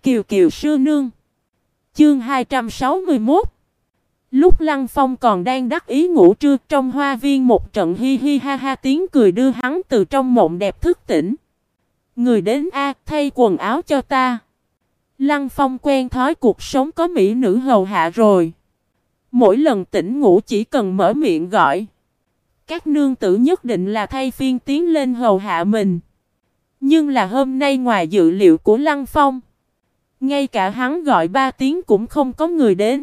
Kiều Kiều sư nương. Chương 261. Lúc Lăng Phong còn đang đắc ý ngủ trưa, trong hoa viên một trận hi hi ha ha tiếng cười đưa hắn từ trong mộng đẹp thức tỉnh. Người đến a, thay quần áo cho ta. Lăng Phong quen thói cuộc sống có mỹ nữ hầu hạ rồi. Mỗi lần tỉnh ngủ chỉ cần mở miệng gọi, các nương tử nhất định là thay phiên tiến lên hầu hạ mình. Nhưng là hôm nay ngoài dự liệu của Lăng Phong, ngay cả hắn gọi 3 tiếng cũng không có người đến.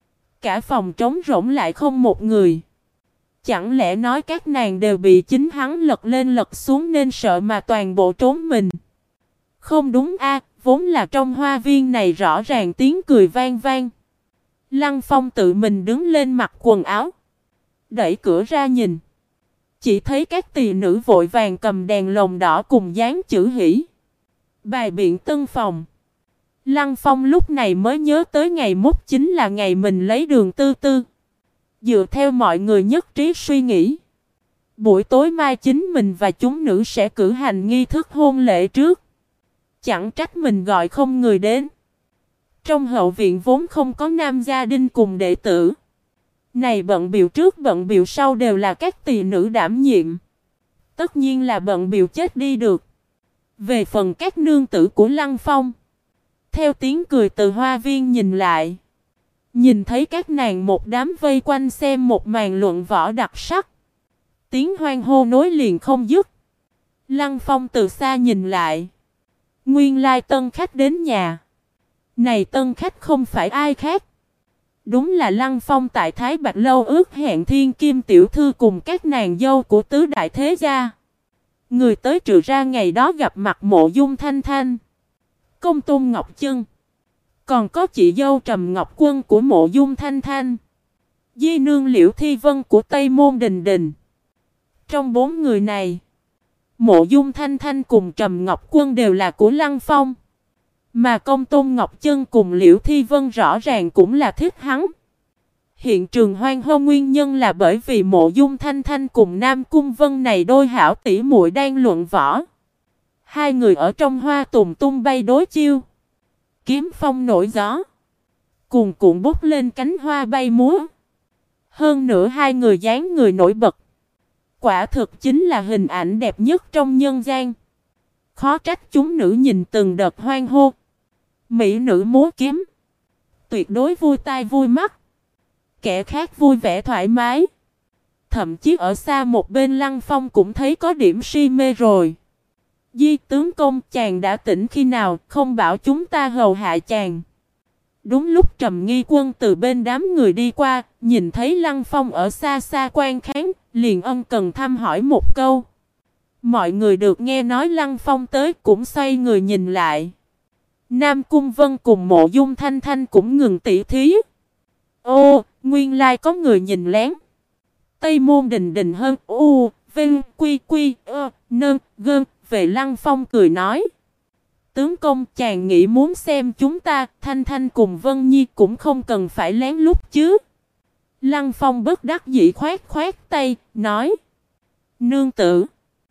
Cả phòng trống rỗng lại không một người. Chẳng lẽ nói các nàng đều bị chính hắn lật lên lật xuống nên sợ mà toàn bộ trốn mình? Không đúng a, vốn là trong hoa viên này rõ ràng tiếng cười vang vang. Lăng Phong tự mình đứng lên mặc quần áo, đẩy cửa ra nhìn. Chỉ thấy các tỳ nữ vội vàng cầm đèn lồng đỏ cùng dán chữ hỷ, bài biện tân phòng. Lăng Phong lúc này mới nhớ tới ngày mốt chính là ngày mình lấy Đường Tư Tư. Dựa theo mọi người nhất trí suy nghĩ, buổi tối mai chính mình và chúng nữ sẽ cử hành nghi thức hôn lễ trước. Chẳng trách mình gọi không người đến. Trong hậu viện vốn không có nam gia đình cùng đệ tử. Này bận biểu trước bận biểu sau đều là các tỳ nữ đảm nhiệm. Tất nhiên là bận biểu chết đi được. Về phần các nương tử của Lăng Phong, theo tiếng cười từ hoa viên nhìn lại, nhìn thấy các nàng một đám vây quanh xem một màn luận võ đặc sắc. Tiếng hoan hô nối liền không dứt. Lăng Phong từ xa nhìn lại. Nguyên lai tân khách đến nhà. Này tân khách không phải ai khác, đúng là Lăng Phong tại Thái Bạch Lâu ước hẹn thiên kim tiểu thư cùng các nàng dâu của tứ đại thế gia. Người tới trừ ra ngày đó gặp mặt Mộ Dung Thanh Thanh, Công Tôn Ngọc Chân, còn có chị dâu Trầm Ngọc Quân của Mộ Dung Thanh Thanh, di nương Liễu Thi Vân của Tây Môn Đình Đình. Trong 4 người này, Mộ Dung Thanh Thanh cùng Trầm Ngọc Quân đều là của Lăng Phong, mà Công Tôn Ngọc Chân cùng Liễu Thi Vân rõ ràng cũng là thích hắn. Hiện trường hoan hô nguyên nhân là bởi vì Mộ Dung Thanh Thanh cùng Nam Cung Vân này đôi hảo tỷ muội đang luận võ. Hai người ở trong hoa tùng tung bay đối chiêu, kiếm phong nổi gió, cuồn cuộn bốc lên cánh hoa bay múa. Hơn nữa hai người dáng người nổi bật, quả thực chính là hình ảnh đẹp nhất trong nhân gian. Khó trách chúng nữ nhìn từng đợt hoan hô. Mỹ nữ múa kiếm, tuyệt đối vui tai vui mắt. Kẻ khác vui vẻ thoải mái. Thậm chí ở xa một bên Lăng Phong cũng thấy có điểm si mê rồi. Di tướng công, chàng đã tỉnh khi nào, không bảo chúng ta hầu hạ chàng. Đúng lúc Trầm Nghi Quân từ bên đám người đi qua, nhìn thấy Lăng Phong ở xa xa quan khán, liền ân cần thăm hỏi một câu. Mọi người được nghe nói Lăng Phong tới cũng xoay người nhìn lại. Nam Cung Vân cùng Mộ Dung Thanh Thanh cũng ngừng tỉ thí. Ô, nguyên lai có người nhìn lén. Tây Môn Đình Đình hơn u, vinh, quy quy, nơn, gơn, về Lăng Phong cười nói. Tướng công, chàng nghĩ muốn xem chúng ta, Thanh Thanh cùng Vân Nhi cũng không cần phải lén lút chứ. Lăng Phong bất đắc dĩ khoát khoát tay, nói. Nương tử,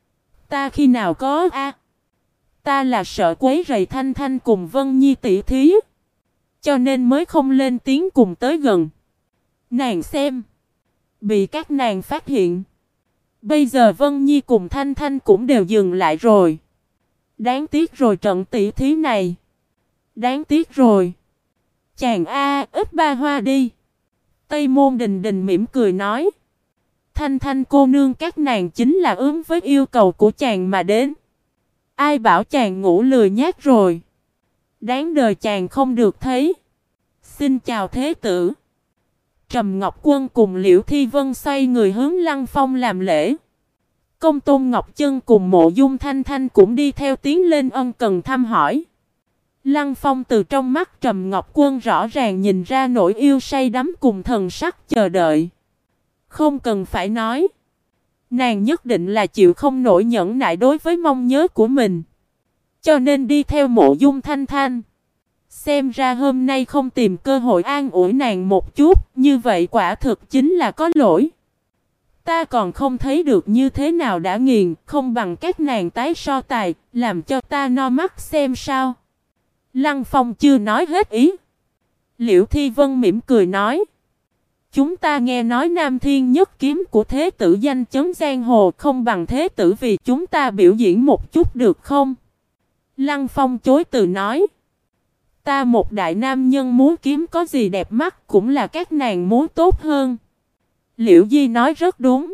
ta khi nào có a? Ta là sợ quấy rầy Thanh Thanh cùng Vân Nhi tỷ thí, cho nên mới không lên tiếng cùng tới gần. Nàng xem, bị các nàng phát hiện. Bây giờ Vân Nhi cùng Thanh Thanh cũng đều dừng lại rồi. Đáng tiếc rồi trận tỷ thí này. Đáng tiếc rồi. Chàng a, ít ba hoa đi. Tây Môn Đình Đình mỉm cười nói. Thanh Thanh cô nương các nàng chính là ứng với yêu cầu của chàng mà đến. Ai bảo chàng ngủ lười nhác rồi. Đáng đời chàng không được thấy. Xin chào thế tử. Trầm Ngọc Quân cùng Liễu Thi Vân xoay người hướng Lăng Phong làm lễ. Công Tôn Ngọc Chân cùng Mộ Dung Thanh Thanh cũng đi theo tiến lên ân cần thăm hỏi. Lăng Phong từ trong mắt Trầm Ngọc Quân rõ ràng nhìn ra nỗi yêu say đắm cùng thần sắc chờ đợi. Không cần phải nói, nàng nhất định là chịu không nổi nhẫn nại đối với mong nhớ của mình, cho nên đi theo Mộ Dung Thanh Thanh. Xem ra hôm nay không tìm cơ hội an ủi nàng một chút, như vậy quả thực chính là có lỗi. Ta còn không thấy được như thế nào đã nghiền, không bằng các nàng tái so tài, làm cho ta no mắt xem sao. Lăng Phong chưa nói hết ý. Liễu Thi Vân mỉm cười nói. Chúng ta nghe nói Nam Thiên nhất kiếm của thế tử danh chấn giang hồ không bằng thế tử, vì chúng ta biểu diễn một chút được không? Lăng Phong chối từ nói. Ta một đại nam nhân múa kiếm có gì đẹp mắt, cũng là các nàng múa tốt hơn. Liễu Di nói rất đúng.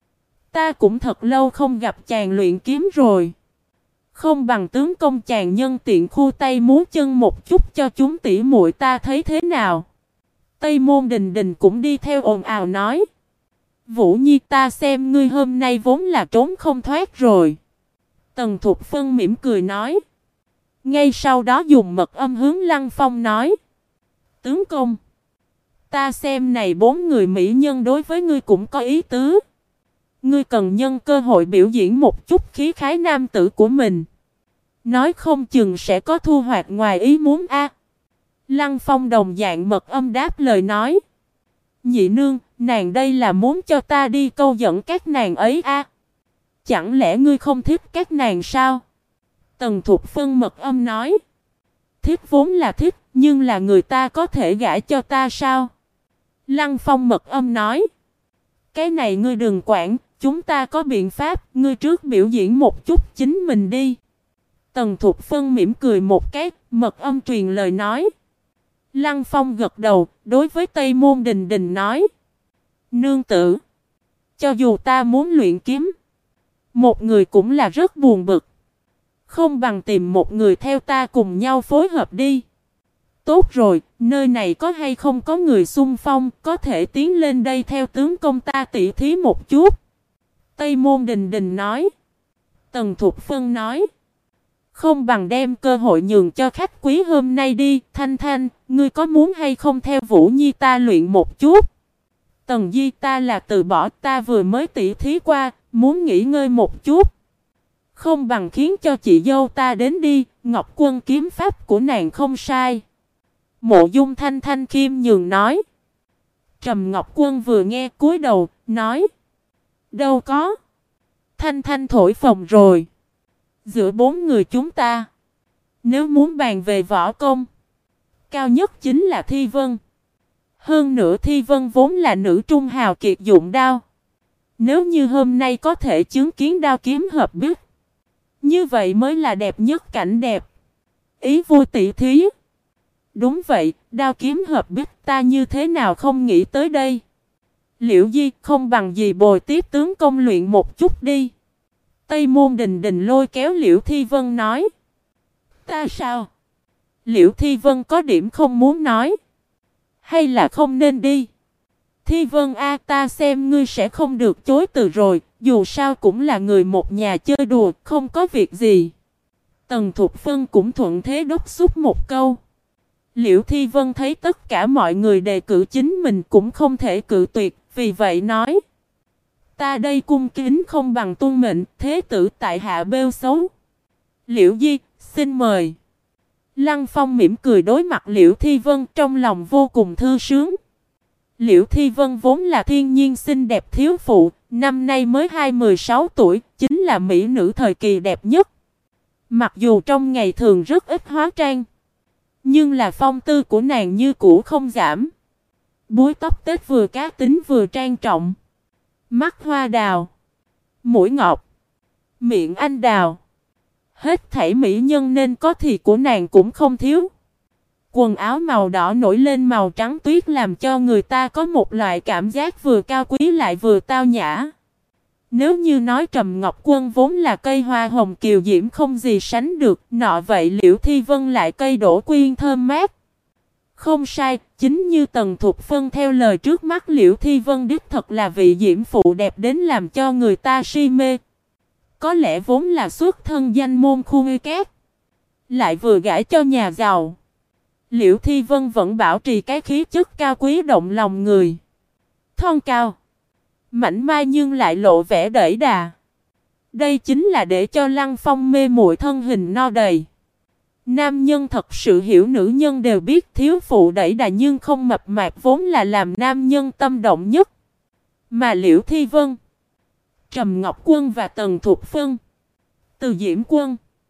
Ta cũng thật lâu không gặp chàng luyện kiếm rồi. Không bằng tướng công chàng nhân tiện khu tay múa chân một chút cho chúng tỉ muội ta thấy thế nào. Tây Môn Đình Đình cũng đi theo ồn ào nói. Vũ Nhi, ta xem ngươi hôm nay vốn là trốn không thoát rồi. Tần Thục Phân mỉm cười nói. Ngay sau đó dùng mật âm hướng Lăng Phong nói. Tướng công, ta xem này 4 người mỹ nhân đối với ngươi cũng có ý tứ. Ngươi cần nhân cơ hội biểu diễn một chút khí khái nam tử của mình. Nói không chừng sẽ có thu hoạch ngoài ý muốn a. Lăng Phong đồng dạng mật âm đáp lời nói. Nhị nương, nàng đây là muốn cho ta đi câu dẫn các nàng ấy a. Chẳng lẽ ngươi không thích các nàng sao? Tần Thục Phân mật âm nói. Thích vốn là thích, nhưng là người ta có thể gả cho ta sao? Lăng Phong mật âm nói. Cái này ngươi đừng quản, chúng ta có biện pháp, ngươi trước biểu diễn một chút chính mình đi. Tần Thục Phân mỉm cười một cái, mật âm truyền lời nói. Lăng Phong gật đầu, đối với Tây Môn Đình Đình nói. Nương tử, cho dù ta muốn luyện kiếm, một người cũng là rất buồn bực. Không bằng tìm một người theo ta cùng nhau phối hợp đi. Tốt rồi, nơi này có hay không có người xung phong, có thể tiến lên đây theo tướng công ta tỉ thí một chút. Tây Môn Đình Đình nói. Tần Thục Phân nói. Không bằng đem cơ hội nhường cho khách quý hôm nay đi. Thanh Thanh, ngươi có muốn hay không theo Vũ Nhi ta luyện một chút? Tần Di, ta là từ bỏ, ta vừa mới tỉ thí qua, muốn nghỉ ngơi một chút. Không bằng khiến cho chị dâu ta đến đi, Ngọc Quân kiếm pháp của nàng không sai. Mộ Dung Thanh Thanh khiêm nhường nói. Trầm Ngọc Quân vừa nghe cúi đầu, nói. Đâu có. Thanh Thanh thổi phồng rồi. Giữa 4 người chúng ta, nếu muốn bàn về võ công, cao nhất chính là Thi Vân. Hơn nữa Thi Vân vốn là nữ trung hào kiệt dụng đao. Nếu như hôm nay có thể chứng kiến đao kiếm hợp bích, như vậy mới là đẹp nhất cảnh đẹp. Ý vui tỷ thí. Đúng vậy, đao kiếm hợp bích, ta như thế nào không nghĩ tới đây. Liễu Di, không bằng gì bồi tiếp tướng công luyện một chút đi. Tây Môn Đình Đình lôi kéo Liễu Thi Vân nói. Ta sao? Liễu Thi Vân có điểm không muốn nói. Hay là không nên đi? Thi Vân a, ta xem ngươi sẽ không được chối từ rồi, dù sao cũng là người một nhà chơi đùa, không có việc gì. Tần Thục Phân cũng thuận thế đốc xúc một câu. Liễu Thi Vân thấy tất cả mọi người đề cử chính mình cũng không thể cự tuyệt, vì vậy nói. Ta đây cung kính không bằng tuân mệnh, thế tử tại hạ bêu xấu. Liễu Di, xin mời. Lăng Phong mỉm cười đối mặt Liễu Thi Vân, trong lòng vô cùng thư sướng. Liễu Thi Vân vốn là thiên nhiên xinh đẹp thiếu phụ, năm nay mới 26 tuổi, chính là mỹ nữ thời kỳ đẹp nhất. Mặc dù trong ngày thường rất ít hóa trang, nhưng là phong tư của nàng như cũ không giảm. Búi tóc tết vừa cá tính vừa trang trọng. Mắt hoa đào, mũi ngọc, miệng anh đào. Hết thảy mỹ nhân nên có thì của nàng cũng không thiếu. Quần áo màu đỏ nổi lên màu trắng tuyết làm cho người ta có một loại cảm giác vừa cao quý lại vừa tao nhã. Nếu như nói Trầm Ngọc Quân vốn là cây hoa hồng kiều diễm không gì sánh được, nọ vậy Liễu Thi Vân lại cây đỗ quyên thơm mát. Không sai, chính như Tần Thục Phân theo lời trước mắt Liễu Thi Vân đích thật là vị diễm phụ đẹp đến làm cho người ta si mê. Có lẽ vốn là xuất thân danh môn khu ngư cát, lại vừa gả cho nhà giàu. Liễu Thi Vân vẫn bảo trì cái khí chất cao quý động lòng người. Thon cao, mảnh mai nhưng lại lộ vẻ đẩy đà. Đây chính là để cho Lăng Phong mê muội thân hình no đầy. Nam nhân thật sự hiểu nữ nhân đều biết thiếu phụ đẩy đà nhưng không mập mạp vốn là làm nam nhân tâm động nhất. Mà Liễu Thi Vân, Trầm Ngọc Quân và Tần Thục Phân, Từ Diễm Quân,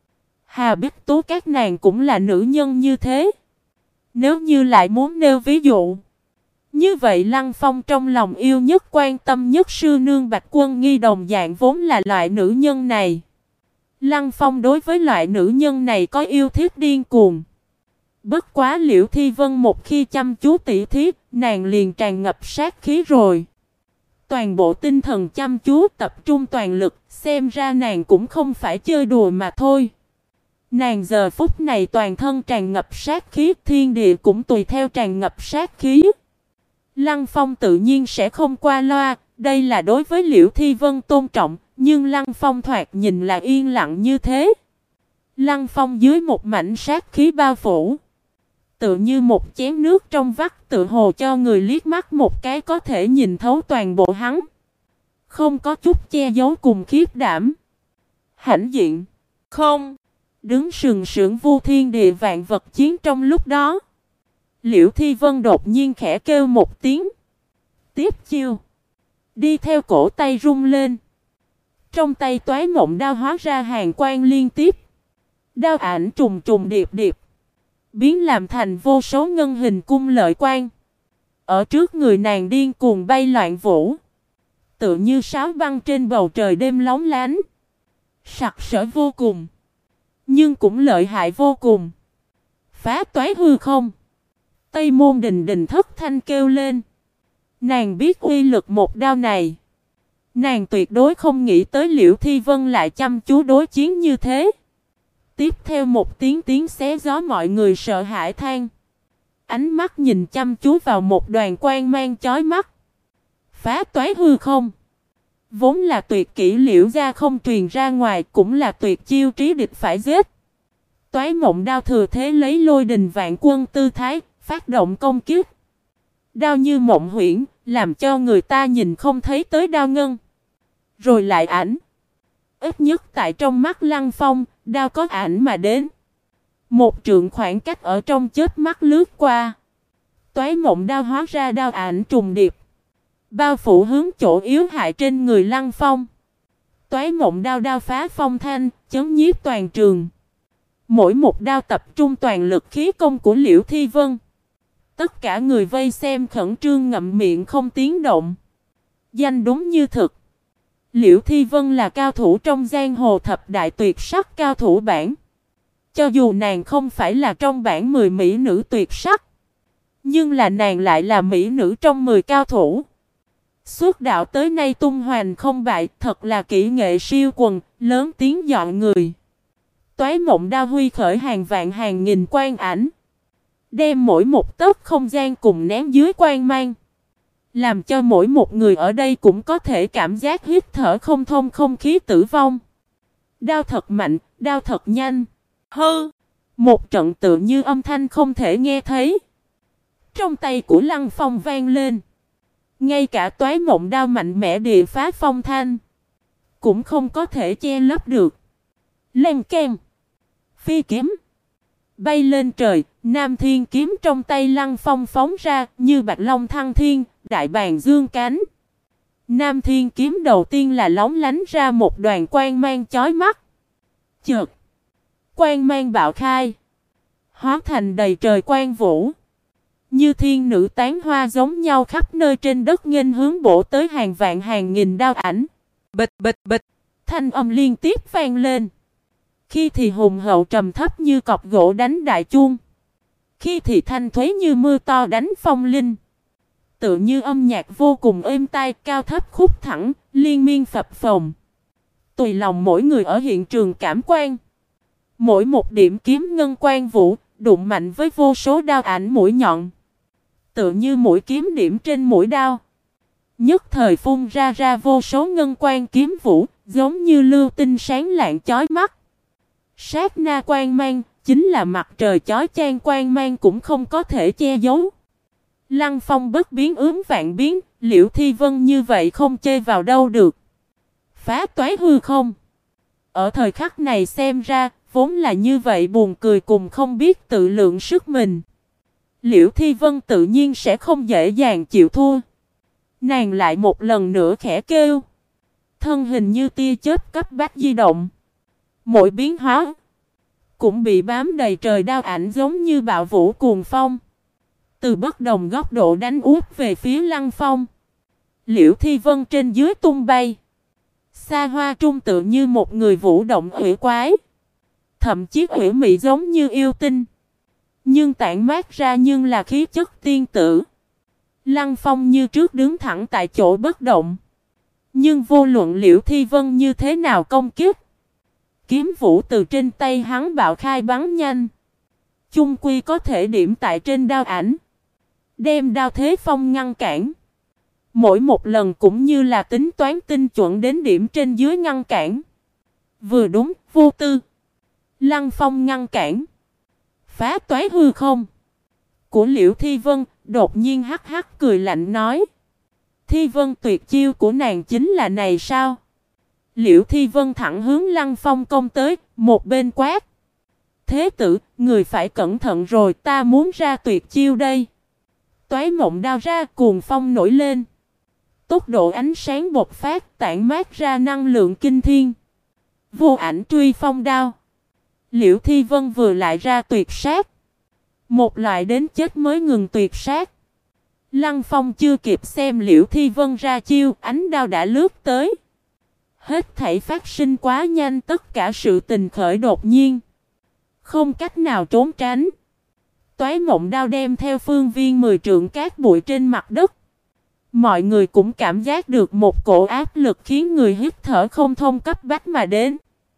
Hà Bích Tú các nàng cũng là nữ nhân như thế. Nếu như lại muốn nêu ví dụ, như vậy Lăng Phong trong lòng yêu nhất quan tâm nhất sư nương Bạch Quân Nghi đồng dạng vốn là loại nữ nhân này. Lăng Phong đối với loại nữ nhân này có yêu thích điên cuồng. Bất quá Liễu Thi Vân một khi chăm chú tỉ thí, nàng liền tràn ngập sát khí rồi. Toàn bộ tinh thần chăm chú tập trung toàn lực, xem ra nàng cũng không phải chơi đùa mà thôi. Nàng giờ phút này toàn thân tràn ngập sát khí, thiên địa cũng tùy theo tràn ngập sát khí. Lăng Phong tự nhiên sẽ không qua loa, đây là đối với Liễu Thi Vân tôn trọng, nhưng Lăng Phong thoạt nhìn là yên lặng như thế. Lăng Phong dưới một mảnh sát khí bao phủ, tự như một chén nước trong vắt, tự hồ cho người liếc mắt một cái có thể nhìn thấu toàn bộ hắn. Không có chút che giấu cùng khiếp đảm. Hãnh diện, không, đứng sừng sững vu thiên địa vạn vật chiến trong lúc đó. Liễu Thi Vân đột nhiên khẽ kêu một tiếng. Tiếp chiêu. Đi theo cổ tay rung lên. Trong tay Toái Mộng Đao hóa ra hàng quang liên tiếp. Đao ảnh trùng trùng điệp điệp, biến làm thành vô số ngân hình cung lợi quang. Ở trước người nàng điên cuồng bay loạn vũ, tựa như sáo băng trên bầu trời đêm lóng lánh. Sặc sỡ vô cùng, nhưng cũng lợi hại vô cùng. Phá toái hư không. Tây Môn Đình Đình thất thanh kêu lên. Nàng biết uy lực một đao này. Nàng tuyệt đối không nghĩ tới Liễu Thi Vân lại chăm chú đối chiến như thế. Tiếp theo một tiếng xé gió, mọi người sợ hãi than. Ánh mắt nhìn chăm chú vào một đoàn quang mang chói mắt. Phá toái hư không. Vốn là tuyệt kỹ Liễu gia không truyền ra ngoài, cũng là tuyệt chiêu trí địch phải giết. Toái Mộng Đao thừa thế lấy Lôi Đình Vạn Quân tư thái, phát động công kích. Đao như mộng huyễn, làm cho người ta nhìn không thấy tới đao ngân. Rồi lại ảnh. Ít nhất tại trong mắt Lăng Phong, đao có ảnh mà đến. Một trượng khoảng cách ở trong chớp mắt lướt qua. Toái Mộng Đao hóa ra đao ảnh trùng điệp, bao phủ hướng chỗ yếu hại trên người Lăng Phong. Toái Mộng Đao đao phá phong thanh, chấn nhiếp toàn trường. Mỗi một đao tập trung toàn lực khí công của Liễu Thi Vân. Tất cả người vây xem khẩn trương ngậm miệng không tiếng động. Danh đúng như thực. Liễu Thi Vân là cao thủ trong giang hồ thập đại tuyệt sắc cao thủ bảng. Cho dù nàng không phải là trong bảng 10 mỹ nữ tuyệt sắc, nhưng là nàng lại là mỹ nữ trong 10 cao thủ. Xuất đạo tới nay tung hoành không bại, thật là kỹ nghệ siêu quần, lớn tiếng dọn người. Toái Mộng Đao huy khởi hàng vạn hàng nghìn quang ảnh, đem mỗi một tấc không gian cùng nén dưới quang mang, làm cho mỗi một người ở đây cũng có thể cảm giác hít thở không thông không khí tử vong. Đao thật mạnh, đao thật nhanh. Hư! Một trận tựa như âm thanh không thể nghe thấy trong tay của Lăng Phong vang lên. Ngay cả Toái Mộng Đao mạnh mẽ địa phá phong thanh cũng không có thể che lấp được. Len keng. Phi kiếm bay lên trời, Nam Thiên kiếm trong tay Lăng Phong phóng ra như bạch long thăng thiên, đại bàng dương cánh. Nam Thiên kiếm đầu tiên là lóng lánh ra một đoàn quang mang chói mắt. Chợt, quang mang bạo khai, hóa thành đầy trời quang vũ, như thiên nữ tán hoa giống nhau khắp nơi trên đất nghênh hướng bổ tới hàng vạn hàng nghìn đao ảnh. Bịch bịch bịch, thanh âm liên tiếp vang lên. Khi thì hùng hậu trầm thấp như cọc gỗ đánh đại chuông, khi thì thanh thuế như mưa to đánh phong linh. Tựa như âm nhạc vô cùng êm tai, cao thấp khúc thẳng, liên miên phập phồng. Tùy lòng mỗi người ở hiện trường cảm quan. Mỗi một điểm kiếm ngân quang vũ, đụng mạnh với vô số đao ảnh mũi nhọn. Tựa như mũi kiếm điểm trên mũi đao. Nhất thời phun ra vô số ngân quang kiếm vũ, giống như lưu tinh sáng lạng chói mắt. Sát na quang mang, chính là mặt trời chói chang quang mang cũng không có thể che giấu. Lăng Phong bất biến ướm vạn biến, Liễu Thi Vân như vậy không chê vào đâu được. Phá toái hư không. Ở thời khắc này xem ra, vốn là như vậy buồn cười cùng không biết tự lượng sức mình. Liễu Thi Vân tự nhiên sẽ không dễ dàng chịu thua. Nàng lại một lần nữa khẽ kêu. Thân hình như tia chớp cấp bách di động. Mỗi biến hóa, cũng bị bám đầy trời đao ảnh giống như bạo vũ cuồng phong. Từ bất đồng góc độ đánh úp về phía Lăng Phong. Liễu Thi Vân trên dưới tung bay. Xa Hoa Trung tự như một người vũ động ủy quái. Thậm chí ủy mị giống như yêu tinh. Nhưng tản mát ra nhưng là khí chất tiên tử. Lăng Phong như trước đứng thẳng tại chỗ bất động. Nhưng vô luận Liễu Thi Vân như thế nào công kích. Kiếm vũ từ trên tay hắn bạo khai bắn nhanh. Chung quy có thể điểm tại trên đao ảnh. Đem đao thế phong ngăn cản. Mỗi một lần cũng như là tính toán tinh chuẩn đến điểm trên dưới ngăn cản. Vừa đúng, vô tư. Lăng Phong ngăn cản. Phá toái hư không. Của Liễu Thi Vân, đột nhiên hắc hắc cười lạnh nói. Thi Vân tuyệt chiêu của nàng chính là này sao? Liễu Thi Vân thẳng hướng Lăng Phong công tới, một bên quát. Thế tử, người phải cẩn thận rồi, ta muốn ra tuyệt chiêu đây. Toái mộng đao ra, cuồng phong nổi lên. Tốc độ ánh sáng bộc phát, tản mát ra năng lượng kinh thiên. Vô ảnh truy phong đao. Liễu Thi Vân vừa lại ra tuyệt sát. Một loại đến chết mới ngừng tuyệt sát. Lăng Phong chưa kịp xem Liễu Thi Vân ra chiêu, ánh đao đã lướt tới. Hết thảy phát sinh quá nhanh, tất cả sự tình khởi đột nhiên. Không cách nào trốn tránh. Toái mộng đao đem theo phương viên 10 trượng cát bụi trên mặt đất. Mọi người cũng cảm giác được một cổ áp lực khiến người hít thở không thông cấp bách mà đến.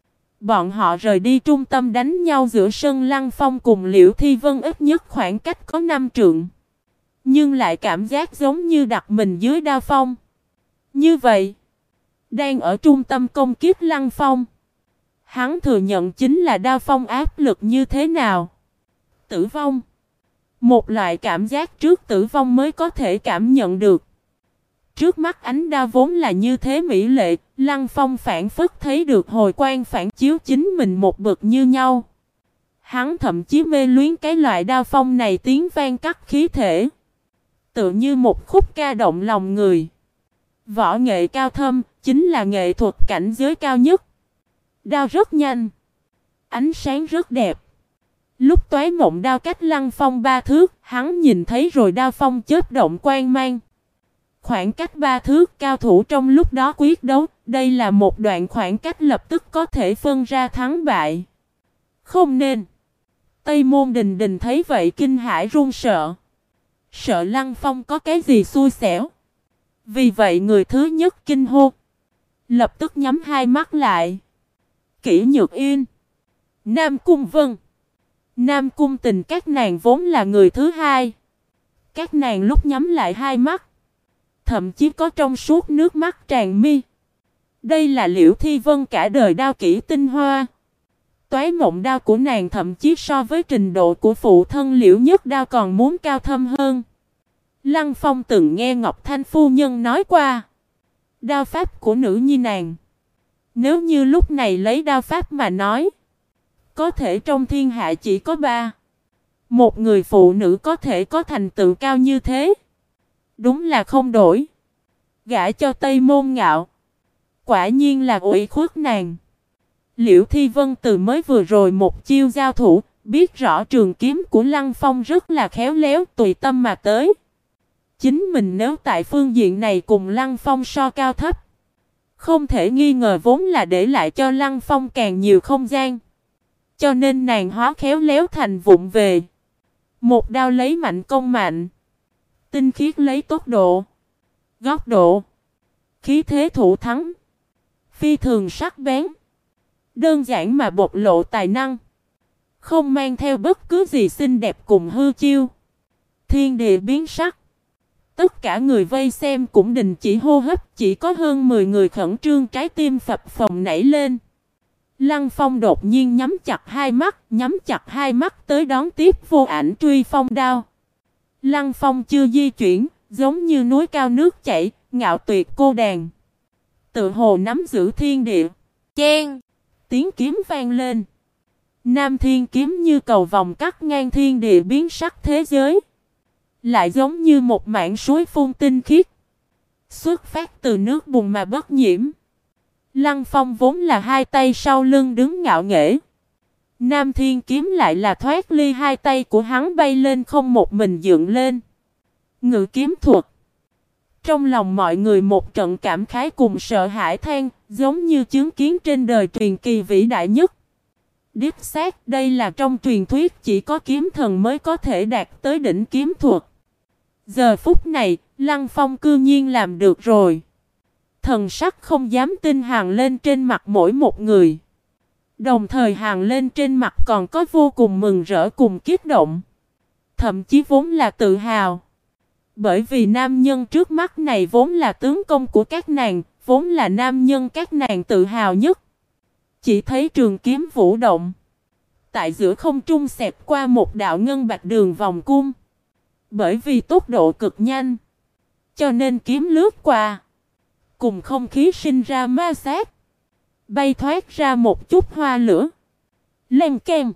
Bọn họ rời đi trung tâm đánh nhau giữa sân. Lăng Phong cùng Liễu Thi Vân ít nhất khoảng cách có 5 trượng. Nhưng lại cảm giác giống như đặt mình dưới đao phong. Như vậy, đang ở trung tâm công kích Lăng Phong. Hắn thừa nhận chính là đao phong áp lực như thế nào. Tử vong. Một loại cảm giác trước tử vong mới có thể cảm nhận được. Trước mắt ánh đao vốn là như thế mỹ lệ, Lăng Phong phản phất thấy được hồi quang phản chiếu chính mình một bậc như nhau. Hắn thậm chí mê luyến cái loại đao phong này, tiếng vang cắt khí thể. Tựa như một khúc ca động lòng người. Võ nghệ cao thâm, chính là nghệ thuật cảnh giới cao nhất. Đao rất nhanh. Ánh sáng rất đẹp. Lúc toái mộng đao cách Lăng Phong 3 thước, hắn nhìn thấy rồi đao phong chớp động quang mang. Khoảng cách 3 thước, cao thủ trong lúc đó quyết đấu, đây là một đoạn khoảng cách lập tức có thể phân ra thắng bại. Không nên. Tây Môn Đình Đình thấy vậy kinh hãi run sợ. Sợ Lăng Phong có cái gì xui xẻo. Vì vậy người thứ nhất kinh hô. Lập tức nhắm hai mắt lại. Kỷ Nhược Yên, Nam Cung Vân, Nam Cung Tình các nàng vốn là người thứ hai. Các nàng lúc nhắm lại hai mắt, thậm chí có trong suốt nước mắt tràn mi. Đây là Liễu Thi Vân cả đời đao kỹ tinh hoa. Toái mộng đao của nàng thậm chí so với trình độ của phụ thân Liễu Nhất Đao còn muốn cao thâm hơn. Lăng Phong từng nghe Ngọc Thanh phu nhân nói qua. Đao pháp của nữ nhi nàng, nếu như lúc này lấy đao pháp mà nói, có thể trong thiên hạ chỉ có 3. Một người phụ nữ có thể có thành tựu cao như thế. Đúng là không đổi. Gả cho Tây Môn Ngạo, quả nhiên là ủy khuất nàng. Liễu Thi Vân từ mới vừa rồi một chiêu giao thủ, biết rõ trường kiếm của Lăng Phong rất là khéo léo, tùy tâm mà tới. Chính mình nếu tại phương diện này cùng Lăng Phong so cao thấp, không thể nghi ngờ vốn là để lại cho Lăng Phong càng nhiều không gian. Cho nên nàng hóa khéo léo thành vụng về. Một đao lấy mạnh công mạnh, tinh khiết lấy tốc độ, góc độ, khí thế thủ thắng. Phi thường sắc bén, đơn giản mà bộc lộ tài năng, không mang theo bất cứ gì xinh đẹp cùng hư chiêu. Thiên địa biến sắc. Tất cả người vây xem cũng đình chỉ hô hấp, chỉ có hơn 10 người khẩn trương, trái tim phập phồng nảy lên. Lăng Phong đột nhiên nhắm chặt hai mắt tới đón tiếp vô ảnh truy phong đao. Lăng Phong chưa di chuyển, giống như núi cao nước chảy, ngạo tuyệt cô đàn. Tự hồ nắm giữ thiên địa. Chen! Tiếng kiếm vang lên. Nam thiên kiếm như cầu vòng cắt ngang thiên địa biến sắc thế giới. Lại giống như một mảng suối phun tinh khiết, xuất phát từ nước bùn mà bất nhiễm. Lăng Phong vốn là hai tay sau lưng đứng ngạo nghễ. Nam Thiên Kiếm lại là thoát ly hai tay của hắn bay lên không một mình dựng lên. Ngự kiếm thuật. Trong lòng mọi người một trận cảm khái cùng sợ hãi than, giống như chứng kiến trên đời truyền kỳ vĩ đại nhất. Đích xác, đây là trong truyền thuyết chỉ có kiếm thần mới có thể đạt tới đỉnh kiếm thuật. Giờ phút này, Lăng Phong cư nhiên làm được rồi. Thần sắc không dám tin hằn lên trên mặt mỗi một người. Đồng thời hằn lên trên mặt còn có vô cùng mừng rỡ cùng kích động. Thậm chí vốn là tự hào. Bởi vì nam nhân trước mắt này vốn là tướng công của các nàng, vốn là nam nhân các nàng tự hào nhất. Chỉ thấy trường kiếm vũ động. Tại giữa không trung xẹt qua một đạo ngân bạch đường vòng cung. Bởi vì tốc độ cực nhanh, cho nên kiếm lướt qua. Cùng không khí sinh ra ma sát. Bay thoát ra một chút hoa lửa. Len keng.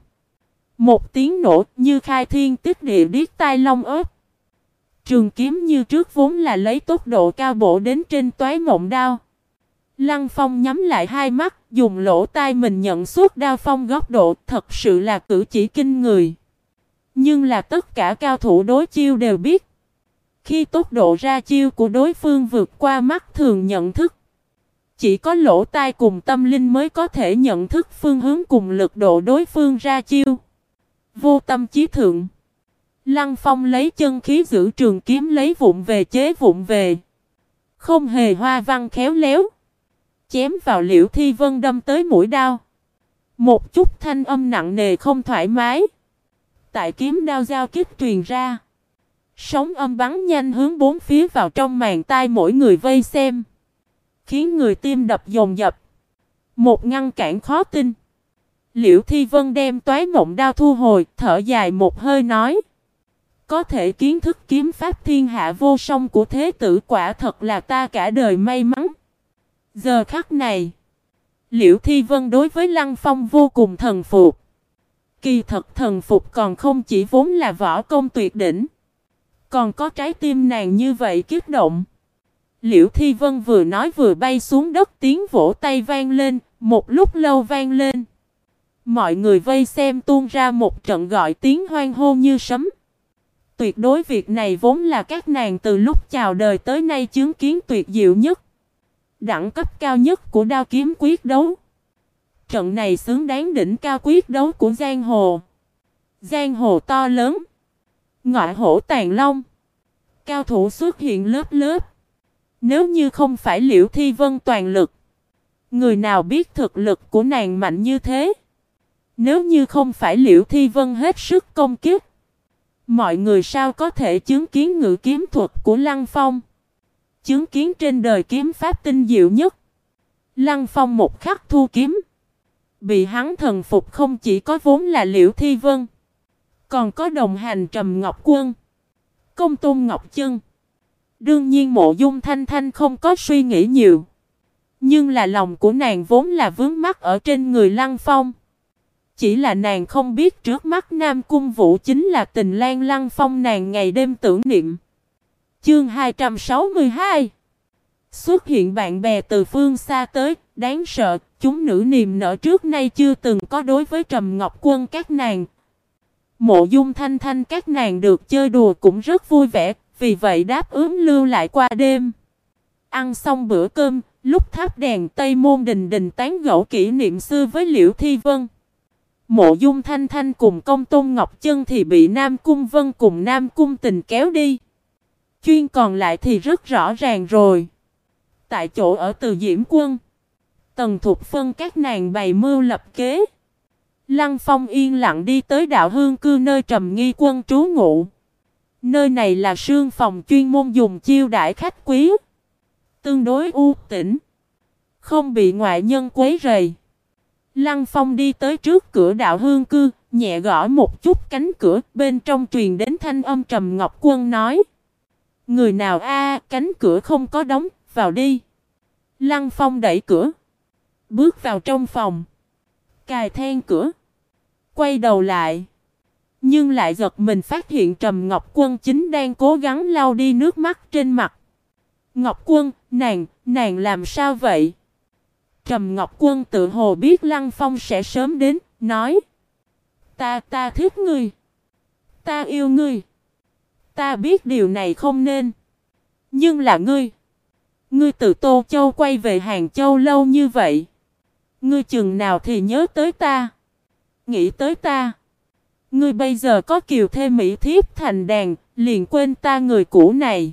Một tiếng nổ như khai thiên tích địa điếc tai long ớt. Trường kiếm như trước vốn là lấy tốc độ cao bổ đến trên toái mộng đao. Lăng Phong nhắm lại hai mắt, dùng lỗ tai mình nhận suốt đao phong góc độ, thật sự là cử chỉ kinh người. Nhưng là tất cả cao thủ đối chiêu đều biết. Khi tốc độ ra chiêu của đối phương vượt qua mắt thường nhận thức, chỉ có lỗ tai cùng tâm linh mới có thể nhận thức phương hướng cùng lực độ đối phương ra chiêu. Vô tâm chí thượng. Lăng Phong lấy chân khí giữ trường kiếm lấy vụn về chế vụn về. Không hề hoa văn khéo léo. Chém vào Liễu Thi Vân đâm tới mũi đao. Một chút thanh âm nặng nề không thoải mái. Tại kiếm đao giao kích truyền ra. Sóng âm bắn nhanh hướng bốn phía vào trong màn tai mỗi người vây xem. Khiến người tim đập dồn dập. Một ngăn cản khó tin. Liễu Thi Vân đem toái mộng đao thu hồi, thở dài một hơi nói. Có thể kiến thức kiếm pháp thiên hạ vô song của thế tử quả thật là ta cả đời may mắn. Giờ khắc này, Liễu Thi Vân đối với Lăng Phong vô cùng thần phục. Kỳ thật thần phục còn không chỉ vốn là võ công tuyệt đỉnh. Còn có trái tim nàng như vậy kích động. Liễu Thi Vân vừa nói vừa bay xuống đất, tiếng vỗ tay vang lên, một lúc lâu vang lên. Mọi người vây xem tuôn ra một trận gọi tiếng hoan hô như sấm. Tuyệt đối việc này vốn là các nàng từ lúc chào đời tới nay chứng kiến tuyệt diệu nhất. Đẳng cấp cao nhất của đao kiếm quyết đấu. Trận này xứng đáng đỉnh cao quyết đấu của giang hồ. Giang hồ to lớn. Ngọa hổ tàng long. Cao thủ xuất hiện lớp lớp. Nếu như không phải Liễu Thi Vân toàn lực, người nào biết thực lực của nàng mạnh như thế? Nếu như không phải Liễu Thi Vân hết sức công kích, mọi người sao có thể chứng kiến ngự kiếm thuật của Lăng Phong? Chứng kiến trên đời kiếm pháp tinh diệu nhất. Lăng Phong một khắc thu kiếm. Bị hắn thần phục không chỉ có vốn là Liễu Thi Vân, còn có đồng hành Trầm Ngọc Quân, Công Tôn Ngọc Chân. Đương nhiên Mộ Dung Thanh Thanh không có suy nghĩ nhiều. Nhưng là lòng của nàng vốn là vướng mắc ở trên người Lăng Phong. Chỉ là nàng không biết trước mắt Nam Cung Vũ chính là tình lang Lăng Phong nàng ngày đêm tưởng niệm. Chương 262. Xuất hiện bạn bè từ phương xa tới, đáng sợ, chúng nữ niềm nở trước nay chưa từng có đối với Trầm Ngọc Quân các nàng. Mộ Dung Thanh Thanh các nàng được chơi đùa cũng rất vui vẻ, vì vậy đáp ứng lưu lại qua đêm. Ăn xong bữa cơm, lúc thắp đèn Tây Môn Đình Đình tán gẫu kỷ niệm xưa với Liễu Thi Vân. Mộ Dung Thanh Thanh cùng Công Tôn Ngọc Chân thì bị Nam Cung Vân cùng Nam Cung Tình kéo đi. Chuyên còn lại thì rất rõ ràng rồi. Tại chỗ ở Từ Diễm Quân, Tần Thục Phân các nàng bày mưu lập kế. Lăng Phong yên lặng đi tới Đạo Hương Cư nơi Trầm Nghi Quân trú ngụ. Nơi này là sương phòng chuyên môn dùng chiêu đãi khách quý. Tương đối u tĩnh, không bị ngoại nhân quấy rầy. Lăng Phong đi tới trước cửa Đạo Hương Cư, nhẹ gõ một chút cánh cửa, bên trong truyền đến thanh âm Trầm Ngọc Quân nói. Người nào cánh cửa không có đóng, vào đi. Lăng Phong đẩy cửa, bước vào trong phòng, cài then cửa, quay đầu lại. Nhưng lại giật mình phát hiện Trầm Ngọc Quân chính đang cố gắng lau đi nước mắt trên mặt. Ngọc Quân, nàng làm sao vậy? Trầm Ngọc Quân tự hồ biết Lăng Phong sẽ sớm đến, nói. Ta thích ngươi. Ta yêu ngươi. Ta biết điều này không nên. Nhưng là ngươi. Ngươi từ Tô Châu quay về Hàng Châu lâu như vậy. Ngươi chừng nào thì nhớ tới ta. Nghĩ tới ta. Ngươi bây giờ có kiều thê mỹ thiếp thành đàn. Liền quên ta người cũ này.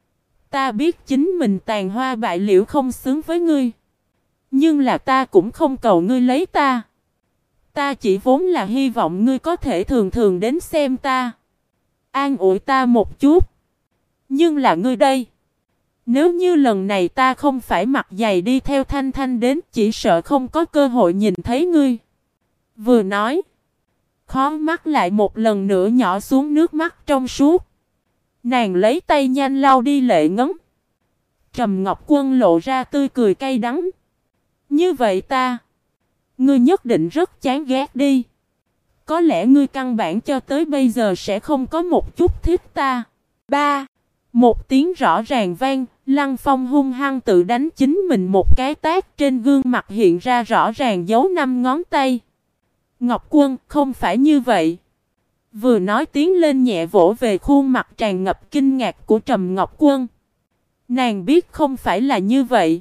Ta biết chính mình tàn hoa bại liễu không xứng với ngươi. Nhưng là ta cũng không cầu ngươi lấy ta. Ta chỉ vốn là hy vọng ngươi có thể thường thường đến xem ta. An ủi ta một chút. Nhưng là ngươi đây. Nếu như lần này ta không phải mặc giày đi theo Thanh Thanh đến, chỉ sợ không có cơ hội nhìn thấy ngươi. Vừa nói. Khóe mắt lại một lần nữa nhỏ xuống nước mắt trong suốt. Nàng lấy tay nhanh lau đi lệ ngấn. Trầm Ngọc Quân lộ ra tươi cười cay đắng. Như vậy ta. Ngươi nhất định rất chán ghét đi. Có lẽ ngươi căn bản cho tới bây giờ sẽ không có một chút thích ta. Ba. Một tiếng rõ ràng vang, Lăng Phong hung hăng tự đánh chính mình một cái tát, trên gương mặt hiện ra rõ ràng dấu 5 ngón tay. Ngọc Quân, không phải như vậy. Vừa nói tiến lên nhẹ vỗ về khuôn mặt tràn ngập kinh ngạc của Trầm Ngọc Quân. Nàng biết không phải là như vậy.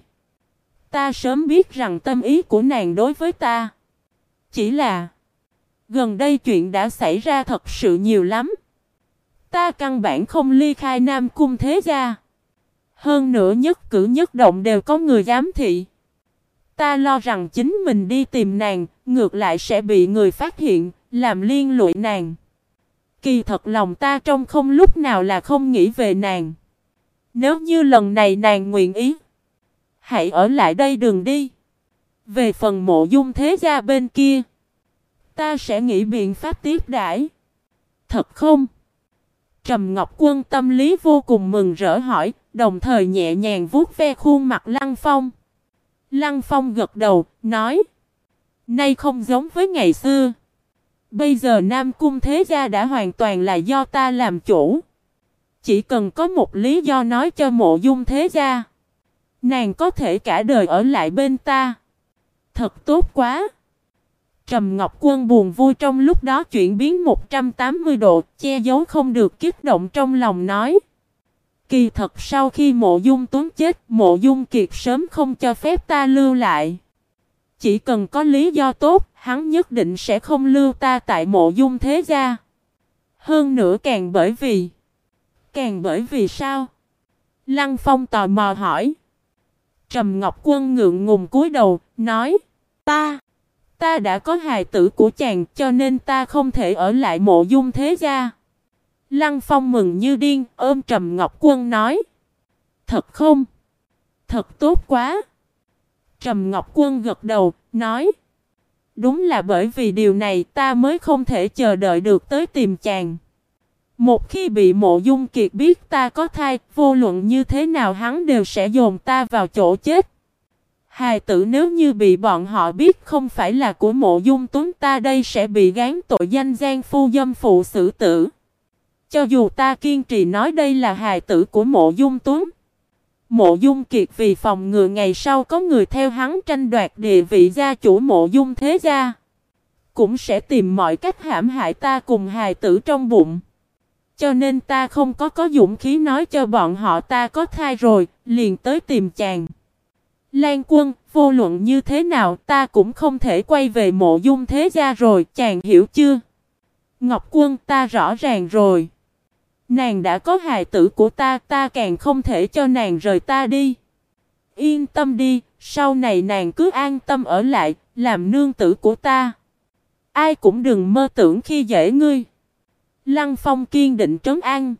Ta sớm biết rằng tâm ý của nàng đối với ta. Chỉ là gần đây chuyện đã xảy ra thật sự nhiều lắm. Ta căn bản không ly khai Nam Cung thế gia. Hơn nữa nhất cử nhất động đều có người giám thị. Ta lo rằng chính mình đi tìm nàng, ngược lại sẽ bị người phát hiện, làm liên lụy nàng. Kỳ thật lòng ta trong không lúc nào là không nghĩ về nàng. Nếu như lần này nàng nguyện ý, hãy ở lại đây đừng đi. Về phần Mộ Dung thế gia bên kia, ta sẽ nghĩ biện pháp tiếp đãi. Thật không? Trầm Ngọc Quân tâm lý vô cùng mừng rỡ hỏi, đồng thời nhẹ nhàng vuốt ve khuôn mặt Lăng Phong. Lăng Phong gật đầu, nói. Nay không giống với ngày xưa. Bây giờ Nam Cung thế gia đã hoàn toàn là do ta làm chủ. Chỉ cần có một lý do nói cho Mộ Dung thế gia, nàng có thể cả đời ở lại bên ta. Thật tốt quá. Trầm Ngọc Quân buồn vui trong lúc đó chuyển biến 180 độ, che giấu không được kích động trong lòng nói. Kỳ thật sau khi Mộ Dung Tuấn chết, Mộ Dung Kiệt sớm không cho phép ta lưu lại. Chỉ cần có lý do tốt, hắn nhất định sẽ không lưu ta tại Mộ Dung thế gia. Hơn nữa càng bởi vì sao? Lăng Phong tò mò hỏi. Trầm Ngọc Quân ngượng ngùng cúi đầu, nói. Ta đã có hài tử của chàng, cho nên ta không thể ở lại Mộ Dung thế gia. Lăng Phong mừng như điên, ôm Trầm Ngọc Quân nói. Thật không? Thật tốt quá. Trầm Ngọc Quân gật đầu, nói. Đúng là bởi vì điều này ta mới không thể chờ đợi được tới tìm chàng. Một khi bị Mộ Dung Kiệt biết ta có thai, vô luận như thế nào hắn đều sẽ dồn ta vào chỗ chết. Hài tử nếu như bị bọn họ biết không phải là của Mộ Dung Tuấn, ta đây sẽ bị gán tội danh gian phu dâm phụ xử tử. Cho dù ta kiên trì nói đây là hài tử của Mộ Dung Tuấn, Mộ Dung Kiệt vì phòng ngừa ngày sau có người theo hắn tranh đoạt địa vị gia chủ Mộ Dung thế gia, cũng sẽ tìm mọi cách hãm hại ta cùng hài tử trong bụng. Cho nên ta không có dũng khí nói cho bọn họ ta có thai rồi, liền tới tìm chàng. Lan Quân, vô luận như thế nào ta cũng không thể quay về Mộ Dung thế gia rồi, chàng hiểu chưa? Ngọc Quân, ta rõ ràng rồi. Nàng đã có hài tử của ta, ta càng không thể cho nàng rời ta đi. Yên tâm đi, sau này nàng cứ an tâm ở lại, làm nương tử của ta. Ai cũng đừng mơ tưởng khi dễ ngươi. Lăng Phong kiên định trấn an.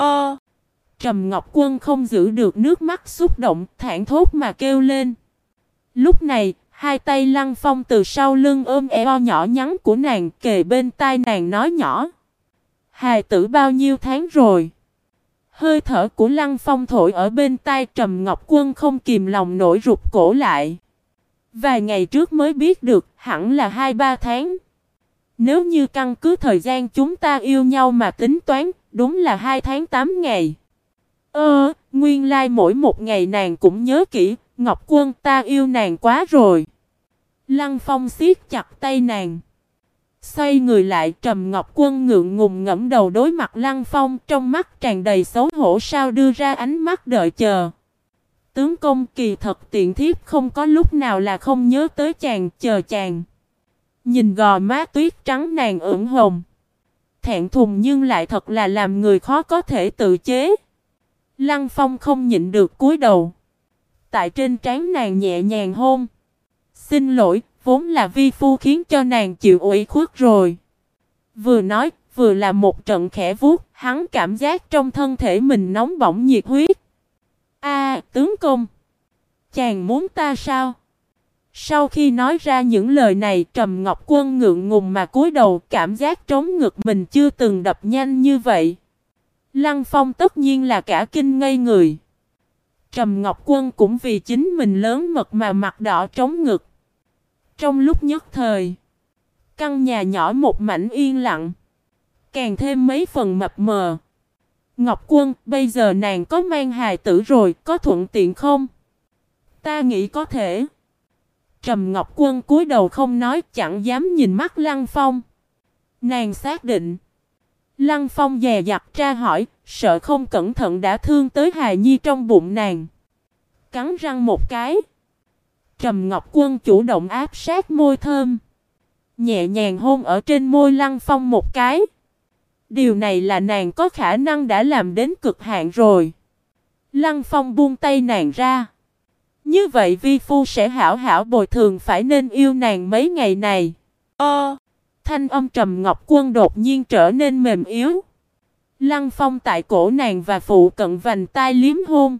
Trầm Ngọc Quân không giữ được nước mắt xúc động, thảng thốt mà kêu lên. Lúc này, hai tay Lăng Phong từ sau lưng ôm eo nhỏ nhắn của nàng, kề bên tai nàng nói nhỏ. Hài tử bao nhiêu tháng rồi? Hơi thở của Lăng Phong thổi ở bên tai Trầm Ngọc Quân không kìm lòng nổi rụt cổ lại. Vài ngày trước mới biết được, hẳn là 2-3 tháng. Nếu như căn cứ thời gian chúng ta yêu nhau mà tính toán, đúng là 2 tháng 8 ngày. Nguyên lai mỗi một ngày nàng cũng nhớ kỹ, Ngọc Quân ta yêu nàng quá rồi. Lăng Phong siết chặt tay nàng. Xoay người lại, Trầm Ngọc Quân ngượng ngùng ngẩng đầu đối mặt Lăng Phong, trong mắt tràn đầy xấu hổ, sao đưa ra ánh mắt đợi chờ. Tướng công, kỳ thật tiện thiếp không có lúc nào là không nhớ tới chàng, chờ chàng. Nhìn gò má tuyết trắng nàng ửng hồng, thẹn thùng nhưng lại thật là làm người khó có thể tự chế. Lăng Phong không nhịn được cúi đầu, tại trên trán nàng nhẹ nhàng hôn. Xin lỗi, vốn là vi phu khiến cho nàng chịu ủy khuất rồi. Vừa nói, vừa là một trận khẽ vuốt, hắn cảm giác trong thân thể mình nóng bỏng nhiệt huyết. Tướng công, chàng muốn ta sao? Sau khi nói ra những lời này, Trầm Ngọc Quân ngượng ngùng mà cúi đầu, cảm giác trống ngực mình chưa từng đập nhanh như vậy. Lăng Phong tất nhiên là cả kinh ngây người. Trầm Ngọc Quân cũng vì chính mình lớn mật mà mặt đỏ trống ngực. Trong lúc nhất thời, căn nhà nhỏ một mảnh yên lặng, càng thêm mấy phần mập mờ. Ngọc Quân, bây giờ nàng có mang hài tử rồi, có thuận tiện không? Ta nghĩ có thể. Trầm Ngọc Quân cúi đầu không nói, chẳng dám nhìn mắt Lăng Phong. Nàng xác định. Lăng Phong dè dặt tra hỏi, sợ không cẩn thận đã thương tới hài nhi trong bụng nàng. Cắn răng một cái, Trầm Ngọc Quân chủ động áp sát môi thơm, nhẹ nhàng hôn ở trên môi Lăng Phong một cái. Điều này là nàng có khả năng đã làm đến cực hạn rồi. Lăng Phong buông tay nàng ra. Như vậy vi phu sẽ hảo hảo bồi thường, phải nên yêu nàng mấy ngày này. Thanh âm Trầm Ngọc Quân đột nhiên trở nên mềm yếu. Lăng Phong tại cổ nàng và phụ cận vành tai liếm hôn.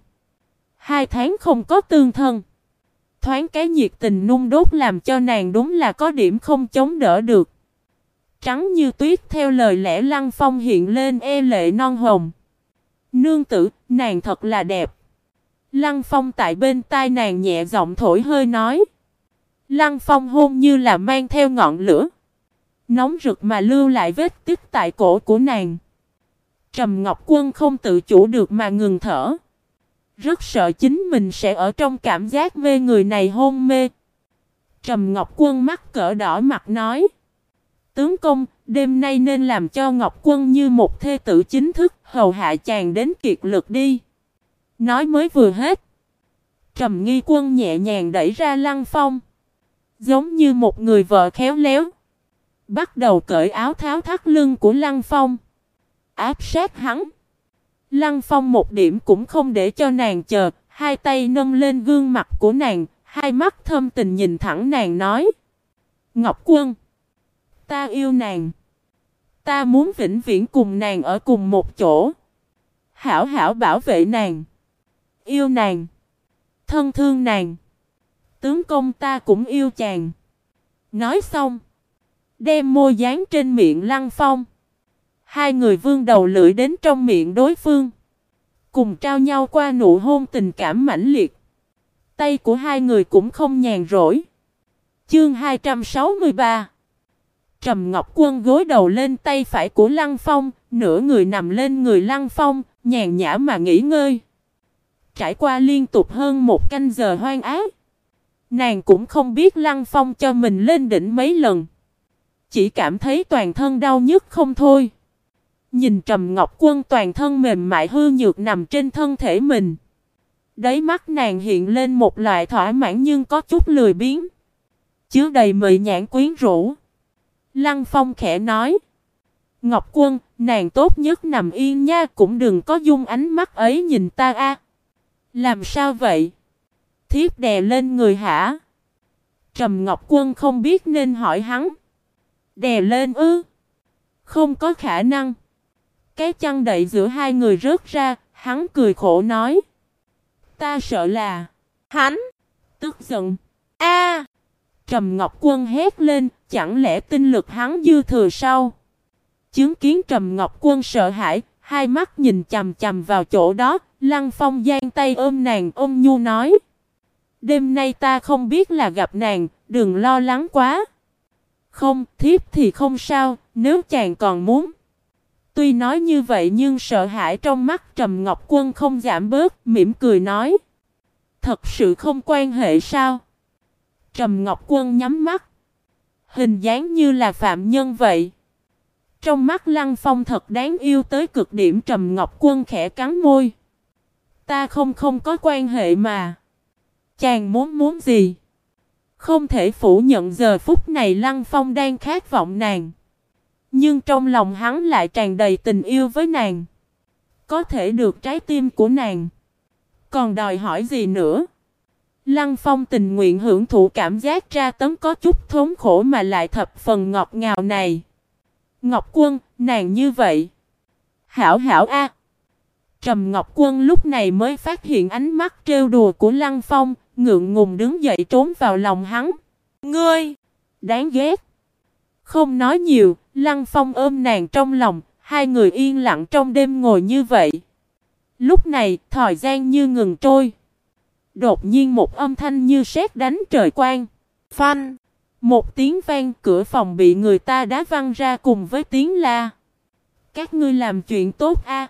2 tháng không có tương thân, thoáng cái nhiệt tình nung đốt làm cho nàng đúng là có điểm không chống đỡ được. Trắng như tuyết theo lời lẽ Lăng Phong hiện lên e lệ non hồng. Nương tử, nàng thật là đẹp. Lăng Phong tại bên tai nàng nhẹ giọng thổi hơi nói. Lăng Phong hôn như là mang theo ngọn lửa, nóng rực mà lưu lại vết tích tại cổ của nàng. Trầm Ngọc Quân không tự chủ được mà ngừng thở. Rất sợ chính mình sẽ ở trong cảm giác mê người này hôn mê. Trầm Ngọc Quân mắt cỡ đỏ mặt nói. Tướng công, đêm nay nên làm cho Ngọc Quân như một thê tử chính thức, hầu hạ chàng đến kiệt lực đi. Nói mới vừa hết, Trầm Nghi Quân nhẹ nhàng đẩy ra Lăng Phong, giống như một người vợ khéo léo, bắt đầu cởi áo tháo thắt lưng của Lăng Phong, áp sát hắn. Lăng Phong một điểm cũng không để cho nàng chờ, hai tay nâng lên gương mặt của nàng, hai mắt thâm tình nhìn thẳng nàng nói. Ngọc Quân, ta yêu nàng. Ta muốn vĩnh viễn cùng nàng ở cùng một chỗ. Hảo hảo bảo vệ nàng. Yêu nàng. Thân thương nàng. Tướng công, ta cũng yêu chàng. Nói xong, đem môi dán trên miệng Lăng Phong. Hai người vươn đầu lưỡi đến trong miệng đối phương, cùng trao nhau qua nụ hôn tình cảm mãnh liệt. Tay của hai người cũng không nhàn rỗi. Chương 263. Trầm Ngọc Quân gối đầu lên tay phải của Lăng Phong, nửa người nằm lên người Lăng Phong, nhàn nhã mà nghỉ ngơi. Trải qua liên tục hơn 1 canh giờ hoang ác, nàng cũng không biết Lăng Phong cho mình lên đỉnh mấy lần, chỉ cảm thấy toàn thân đau nhức không thôi. Nhìn Trầm Ngọc Quân toàn thân mềm mại hư nhược nằm trên thân thể mình, đáy mắt nàng hiện lên một loại thỏa mãn nhưng có chút lười biếng, chứa đầy mị nhãn quyến rũ. Lăng Phong khẽ nói. Ngọc Quân, nàng tốt nhất nằm yên nha, cũng đừng có dung ánh mắt ấy nhìn ta a. Làm sao vậy? Thiếp đè lên người hả? Trầm Ngọc Quân không biết nên hỏi hắn. Đè lên ư? Không có khả năng. Cái chăn đậy giữa hai người rớt ra, hắn cười khổ nói. Ta sợ là hắn tức giận. Trầm Ngọc Quân hét lên, chẳng lẽ tinh lực hắn dư thừa sao? Chứng kiến Trầm Ngọc Quân sợ hãi, hai mắt nhìn chằm chằm vào chỗ đó, Lăng Phong giang tay ôm nàng, ôm nhu nói. Đêm nay ta không biết là gặp nàng, đừng lo lắng quá. Không, thiếp thì không sao, nếu chàng còn muốn. Tuy nói như vậy nhưng sợ hãi trong mắt Trầm Ngọc Quân không giảm bớt, mỉm cười nói. Thật sự không quan hệ sao? Trầm Ngọc Quân nhắm mắt, Hình dáng như là phạm nhân vậy. Trong mắt Lăng Phong thật đáng yêu tới cực điểm. Trầm Ngọc Quân khẽ cắn môi. Ta không có quan hệ mà. Chàng muốn gì? Không thể phủ nhận giờ phút này Lăng Phong đang khát vọng nàng. Nhưng trong lòng hắn lại tràn đầy tình yêu với nàng. Có thể được trái tim của nàng. Còn đòi hỏi gì nữa? Lăng Phong tình nguyện hưởng thụ cảm giác tra tấn có chút thống khổ mà lại thập phần ngọt ngào này. Ngọc Quân, nàng như vậy. Hảo a. Trầm Ngọc Quân lúc này mới phát hiện ánh mắt trêu đùa của Lăng Phong, ngượng ngùng đứng dậy trốn vào lòng hắn. Ngươi! Đáng ghét! Không nói nhiều, Lăng Phong ôm nàng trong lòng, hai người yên lặng trong đêm ngồi như vậy. Lúc này, thời gian như ngừng trôi. Đột nhiên một âm thanh như sét đánh trời quang. Phanh! Một tiếng vang, cửa phòng bị người ta đá văng ra cùng với tiếng la. Các ngươi làm chuyện tốt a.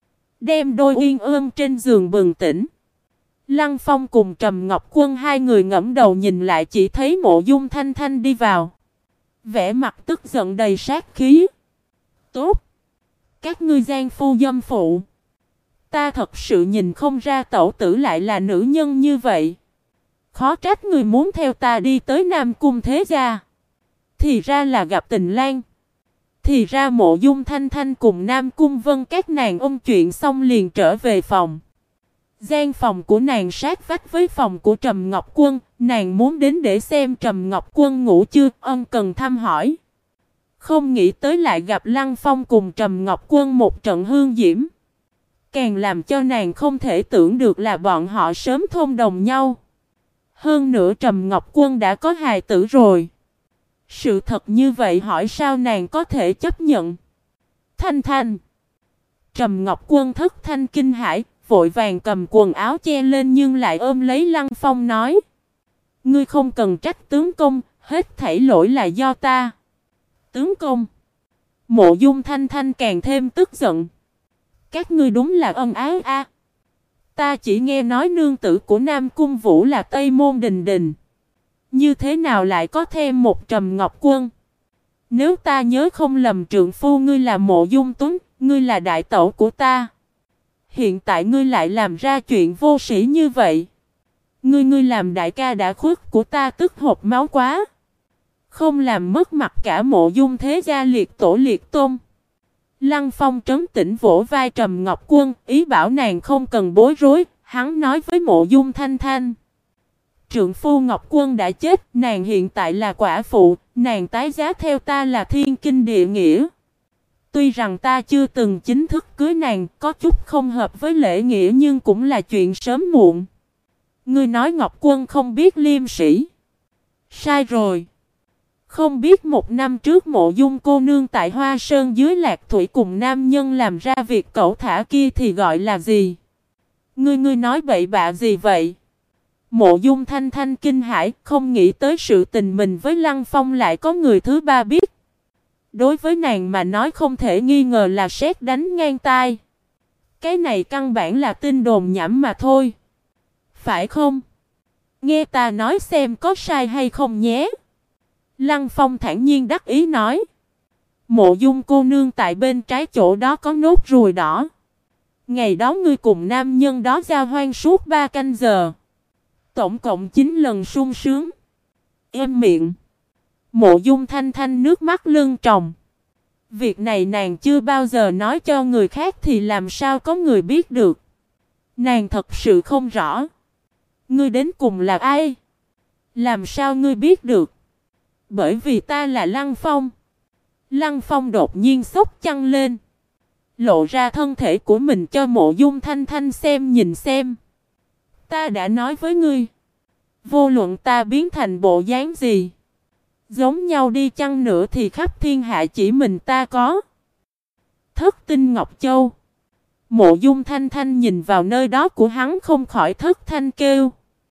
Đem đôi uyên ương trên giường bừng tỉnh. Lăng Phong cùng Trầm Ngọc Quân hai người ngẫm đầu nhìn lại chỉ thấy Mộ Dung Thanh Thanh đi vào. Vẻ mặt tức giận đầy sát khí. Tốt! Các ngươi gian phu dâm phụ. Ta thật sự nhìn không ra tẩu tử lại là nữ nhân như vậy. Khó trách người muốn theo ta đi tới Nam Cung thế gia. Thì ra là gặp tình lang. Thì ra Mộ Dung Thanh Thanh cùng Nam Cung Vân các nàng ôn chuyện xong liền trở về phòng. Gian phòng của nàng sát vách với phòng của Trầm Ngọc Quân. Nàng muốn đến để xem Trầm Ngọc Quân ngủ chưa, ân cần thăm hỏi. Không nghĩ tới lại gặp Lăng Phong cùng Trầm Ngọc Quân một trận hương diễm. Càng làm cho nàng không thể tưởng được là bọn họ sớm thông đồng nhau. Hơn nữa Trầm Ngọc Quân đã có hài tử rồi. Sự thật như vậy hỏi sao nàng có thể chấp nhận. Thanh Thanh. Trầm Ngọc Quân thất thanh kinh hãi, vội vàng cầm quần áo che lên nhưng lại ôm lấy Lăng Phong nói. Ngươi không cần trách tướng công, hết thảy lỗi là do ta. Tướng công. Mộ Dung Thanh Thanh càng thêm tức giận. Các ngươi đúng là ân ái a. Ta chỉ nghe nói nương tử của Nam Cung Vũ là Tây Môn Đình Đình. Như thế nào lại có thêm một Trầm Ngọc Quân? Nếu ta nhớ không lầm trượng phu ngươi là Mộ Dung Tuấn, ngươi là đại tẩu của ta. Hiện tại ngươi lại làm ra chuyện vô sĩ như vậy. Ngươi làm đại ca đã khuất của ta tức hộc máu quá. Không làm mất mặt cả Mộ Dung thế gia liệt tổ liệt tôn. Lăng Phong trấn tĩnh vỗ vai Trầm Ngọc Quân, ý bảo nàng không cần bối rối, hắn nói với Mộ Dung Thanh Thanh. Trượng phu Ngọc Quân đã chết, nàng hiện tại là quả phụ, nàng tái giá theo ta là thiên kinh địa nghĩa. Tuy rằng ta chưa từng chính thức cưới nàng, có chút không hợp với lễ nghĩa nhưng cũng là chuyện sớm muộn. Ngươi nói Ngọc Quân không biết liêm sĩ. Sai rồi. Không biết một năm trước Mộ Dung cô nương tại Hoa Sơn dưới Lạc Thủy cùng nam nhân làm ra việc cẩu thả kia thì gọi là gì? Ngươi nói bậy bạ gì vậy? Mộ Dung Thanh Thanh kinh hãi, không nghĩ tới sự tình mình với Lăng Phong lại có người thứ ba biết. Đối với nàng mà nói không thể nghi ngờ là sét đánh ngang tai. Cái này căn bản là tin đồn nhảm mà thôi. Phải không? Nghe ta nói xem có sai hay không nhé. Lăng Phong thản nhiên đắc ý nói. Mộ Dung cô nương tại bên trái chỗ đó có nốt ruồi đỏ. Ngày đó ngươi cùng nam nhân đó giao hoan suốt 3 canh giờ. Tổng cộng 9 lần sung sướng. Em miệng. Mộ Dung Thanh Thanh nước mắt lưng tròng. Việc này nàng chưa bao giờ nói cho người khác thì làm sao có người biết được. Nàng thật sự không rõ. Ngươi đến cùng là ai? Làm sao ngươi biết được? Bởi vì ta là Lăng Phong. Lăng Phong đột nhiên xốc chăn lên. Lộ ra thân thể của mình cho Mộ Dung Thanh Thanh xem nhìn xem. Ta đã nói với ngươi. Vô luận ta biến thành bộ dáng gì. Giống nhau đi chăng nữa thì khắp thiên hạ chỉ mình ta có. Thất tinh Ngọc Châu. Mộ Dung Thanh Thanh nhìn vào nơi đó của hắn không khỏi thất thanh kêu.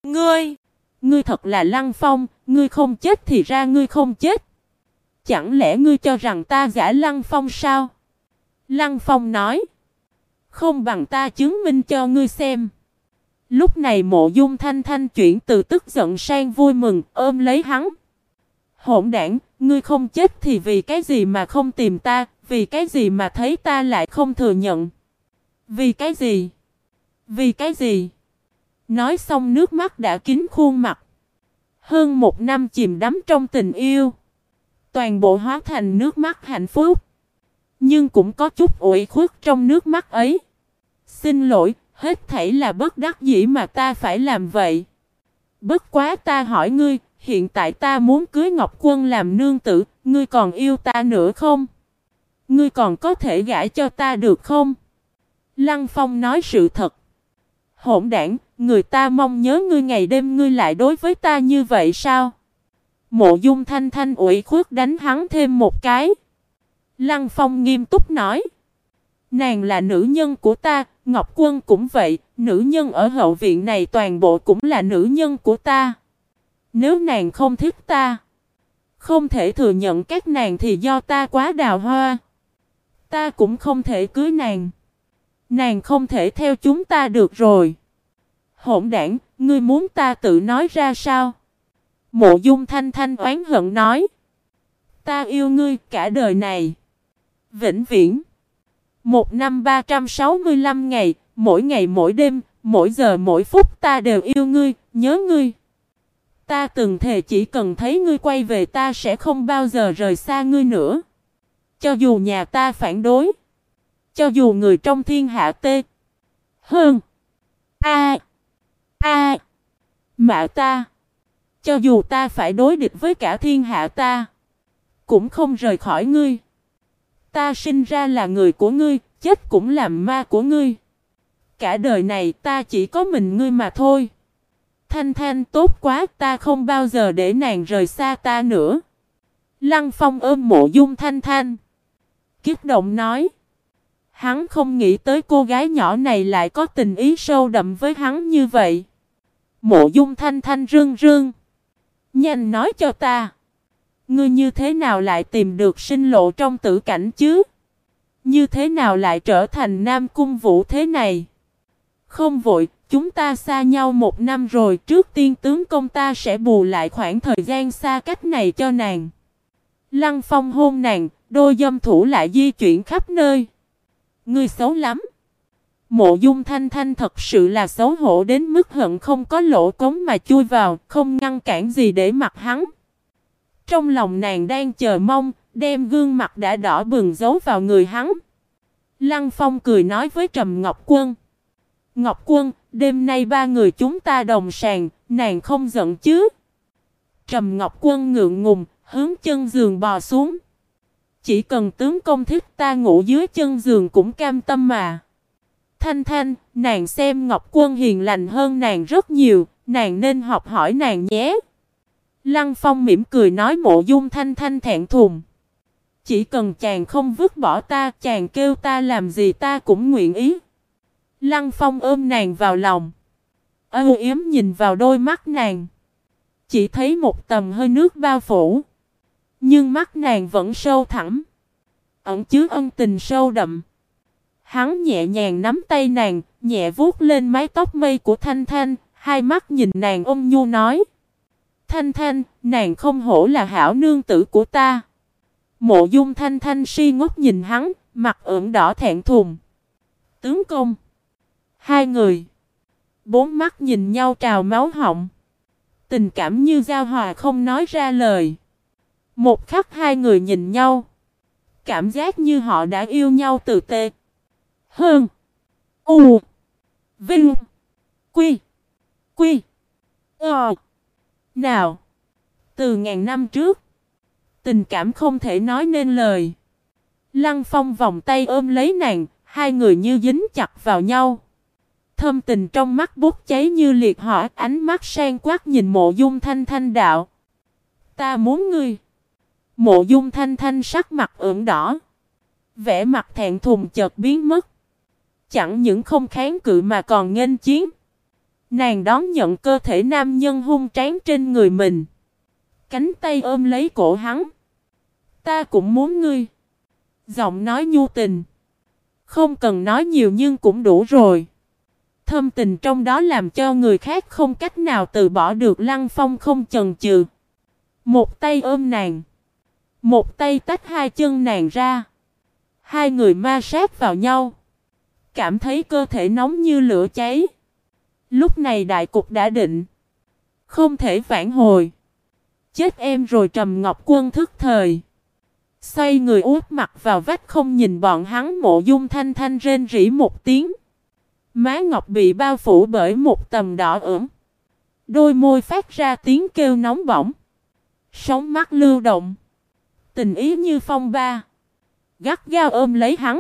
Ngươi thật là Lăng Phong, ngươi không chết thì ra ngươi không chết. Chẳng lẽ ngươi cho rằng ta giả Lăng Phong sao? Lăng Phong nói. Không bằng ta chứng minh cho ngươi xem. Lúc này Mộ Dung Thanh Thanh chuyển từ tức giận sang vui mừng, ôm lấy hắn. Hỗn đản, Ngươi không chết thì vì cái gì mà không tìm ta, vì cái gì mà thấy ta lại không thừa nhận? Vì cái gì? Vì cái gì? Nói xong nước mắt đã kín khuôn mặt. Hơn 1 năm chìm đắm trong tình yêu, toàn bộ hóa thành nước mắt hạnh phúc. Nhưng cũng có chút ủy khuất trong nước mắt ấy. Xin lỗi, hết thảy là bất đắc dĩ mà ta phải làm vậy. Bất quá ta hỏi ngươi, hiện tại ta muốn cưới Ngọc Quân làm nương tử, ngươi còn yêu ta nữa không? Ngươi còn có thể gả cho ta được không? Lăng Phong nói sự thật. Hỗn đản, người ta mong nhớ ngươi ngày đêm, ngươi lại đối với ta như vậy sao? Mộ Dung Thanh Thanh ủy khuất đánh hắn thêm một cái. Lăng Phong nghiêm túc nói. Nàng là nữ nhân của ta, Ngọc Quân cũng vậy, nữ nhân ở hậu viện này toàn bộ cũng là nữ nhân của ta. Nếu nàng không thích ta, không thể thừa nhận các nàng thì do ta quá đào hoa. Ta cũng không thể cưới nàng. Nàng không thể theo chúng ta được rồi. Hỗn đản, ngươi muốn ta tự nói ra sao? Mộ Dung Thanh Thanh oán hận nói. Ta yêu ngươi cả đời này. Vĩnh viễn. 1 năm 365 ngày mỗi đêm, mỗi giờ mỗi phút ta đều yêu ngươi, nhớ ngươi. Ta từng thề chỉ cần thấy ngươi quay về ta sẽ không bao giờ rời xa ngươi nữa. Cho dù nhà ta phản đối, cho dù người trong thiên hạ tê hơn mạ ta, cho dù ta phải đối địch với cả thiên hạ ta, cũng không rời khỏi ngươi. Ta sinh ra là người của ngươi, chết cũng làm ma của ngươi. Cả đời này ta chỉ có mình ngươi mà thôi. Thanh Thanh tốt quá, ta không bao giờ để nàng rời xa ta nữa. Lăng Phong ôm Mộ Dung Thanh Thanh, kích động nói. Hắn không nghĩ tới cô gái nhỏ này lại có tình ý sâu đậm với hắn như vậy. Mộ Dung Thanh Thanh rưng rưng. Nhanh nói cho ta. Ngươi như thế nào lại tìm được sinh lộ trong tử cảnh chứ? Như thế nào lại trở thành Nam Cung Vũ thế này? Không vội, chúng ta xa nhau 1 năm rồi. Trước tiên tướng công ta sẽ bù lại khoảng thời gian xa cách này cho nàng. Lăng Phong hôn nàng, đôi dâm thủ lại di chuyển khắp nơi. Ngươi xấu lắm. Mộ Dung Thanh Thanh thật sự là xấu hổ đến mức hận không có lỗ cống mà chui vào, không ngăn cản gì để mặc hắn. Trong lòng nàng đang chờ mong, đem gương mặt đã đỏ bừng giấu vào người hắn. Lăng Phong cười nói với Trầm Ngọc Quân. Ngọc Quân, đêm nay 3 người chúng ta đồng sàng, nàng không giận chứ? Trầm Ngọc Quân ngượng ngùng, hướng chân giường bò xuống. Chỉ cần tướng công thích ta ngủ dưới chân giường cũng cam tâm mà. Thanh Thanh, nàng xem Ngọc Quân hiền lành hơn nàng rất nhiều, nàng nên học hỏi nàng nhé. Lăng Phong mỉm cười nói. Mộ Dung Thanh Thanh thẹn thùng. Chỉ cần chàng không vứt bỏ ta, chàng kêu ta làm gì ta cũng nguyện ý. Lăng Phong ôm nàng vào lòng, âu yếm nhìn vào đôi mắt nàng. Chỉ thấy một tầm hơi nước bao phủ, nhưng mắt nàng vẫn sâu thẳm, ẩn chứa ân tình sâu đậm. Hắn nhẹ nhàng nắm tay nàng, nhẹ vuốt lên mái tóc mây của Thanh Thanh, hai mắt nhìn nàng ôn nhu nói. Thanh Thanh, nàng không hổ là hảo nương tử của ta. Mộ Dung Thanh Thanh si ngốc nhìn hắn, mặt ửng đỏ thẹn thùng. Tướng công. 2 người, 4 mắt nhìn nhau trào máu họng. Tình cảm như giao hòa không nói ra lời. Một khắc 2 người nhìn nhau, cảm giác như họ đã yêu nhau từ tê hơn u vinh quy quy nào. Từ ngàn năm trước, tình cảm không thể nói nên lời. Lăng Phong vòng tay ôm lấy nàng, 2 người như dính chặt vào nhau. Thâm tình trong mắt bốc cháy như liệt hỏa, ánh mắt sang quát nhìn Mộ Dung Thanh Thanh đạo. Ta muốn ngươi. Mộ Dung Thanh Thanh sắc mặt ửng đỏ, vẻ mặt thẹn thùng chợt biến mất. Chẳng những không kháng cự mà còn nghênh chiến. Nàng đón nhận cơ thể nam nhân hung tráng trên người mình, cánh tay ôm lấy cổ hắn. Ta cũng muốn ngươi. Giọng nói nhu tình, không cần nói nhiều nhưng cũng đủ rồi. Thâm tình trong đó làm cho người khác không cách nào từ bỏ được. Lăng Phong không chần chừ, một tay ôm nàng, Một tay tách hai chân nàng ra. Hai người ma sát vào nhau. Cảm thấy cơ thể nóng như lửa cháy. Lúc này đại cục đã định. Không thể vãn hồi. Chết em rồi. Trầm Ngọc Quân thức thời. Xoay người úp mặt vào vách không nhìn bọn hắn. Mộ Dung Thanh Thanh rên rỉ một tiếng. Má ngọc bị bao phủ bởi một tầng đỏ ửng. Đôi môi phát ra tiếng kêu nóng bỏng. Sóng mắt lưu động. Tình ý như phong ba. Gắt gao ôm lấy hắn.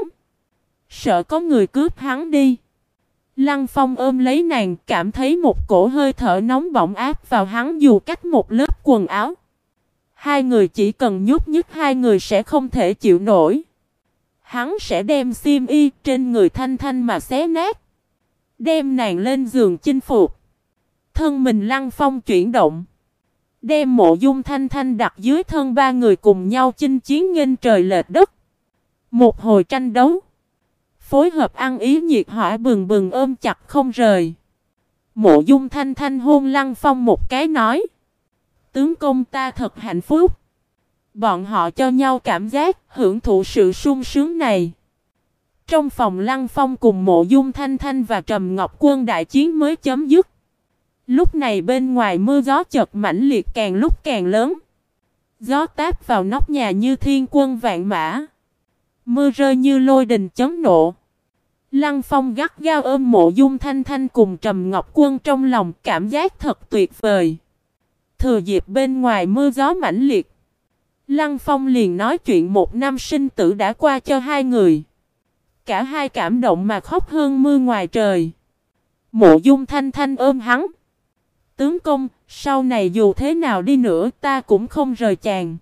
Sợ có người cướp hắn đi. Lăng Phong ôm lấy nàng, cảm thấy một cổ hơi thở nóng bỏng áp vào hắn dù cách một lớp quần áo. Hai người chỉ cần nhúc nhích hai người sẽ không thể chịu nổi. Hắn sẽ đem xiêm y trên người Thanh Thanh mà xé nát. Đem nàng lên giường chinh phục. Thân mình Lăng Phong chuyển động. Đem Mộ Dung Thanh Thanh đặt dưới thân ba người cùng nhau chinh chiến nghênh trời lệch đất. Một hồi tranh đấu. Phối hợp ăn ý nhiệt hỏa bừng bừng ôm chặt không rời. Mộ Dung Thanh Thanh hôn Lăng Phong một cái nói. Tướng công ta thật hạnh phúc. Bọn họ cho nhau cảm giác hưởng thụ sự sung sướng này. Trong phòng Lăng Phong cùng Mộ Dung Thanh Thanh và Trầm Ngọc Quân đại chiến mới chấm dứt. Lúc này bên ngoài mưa gió chợt mãnh liệt càng lúc càng lớn. Gió táp vào nóc nhà như thiên quân vạn mã. Mưa rơi như lôi đình chấn nộ. Lăng Phong gắt gao ôm Mộ Dung Thanh Thanh cùng Trầm Ngọc Quân trong lòng, cảm giác thật tuyệt vời. Thừa dịp bên ngoài mưa gió mãnh liệt, Lăng Phong liền nói chuyện một năm sinh tử đã qua cho hai người. Cả hai cảm động mà khóc hơn mưa ngoài trời. Mộ Dung Thanh Thanh ôm hắn. Tướng công, sau này dù thế nào đi nữa ta cũng không rời chàng.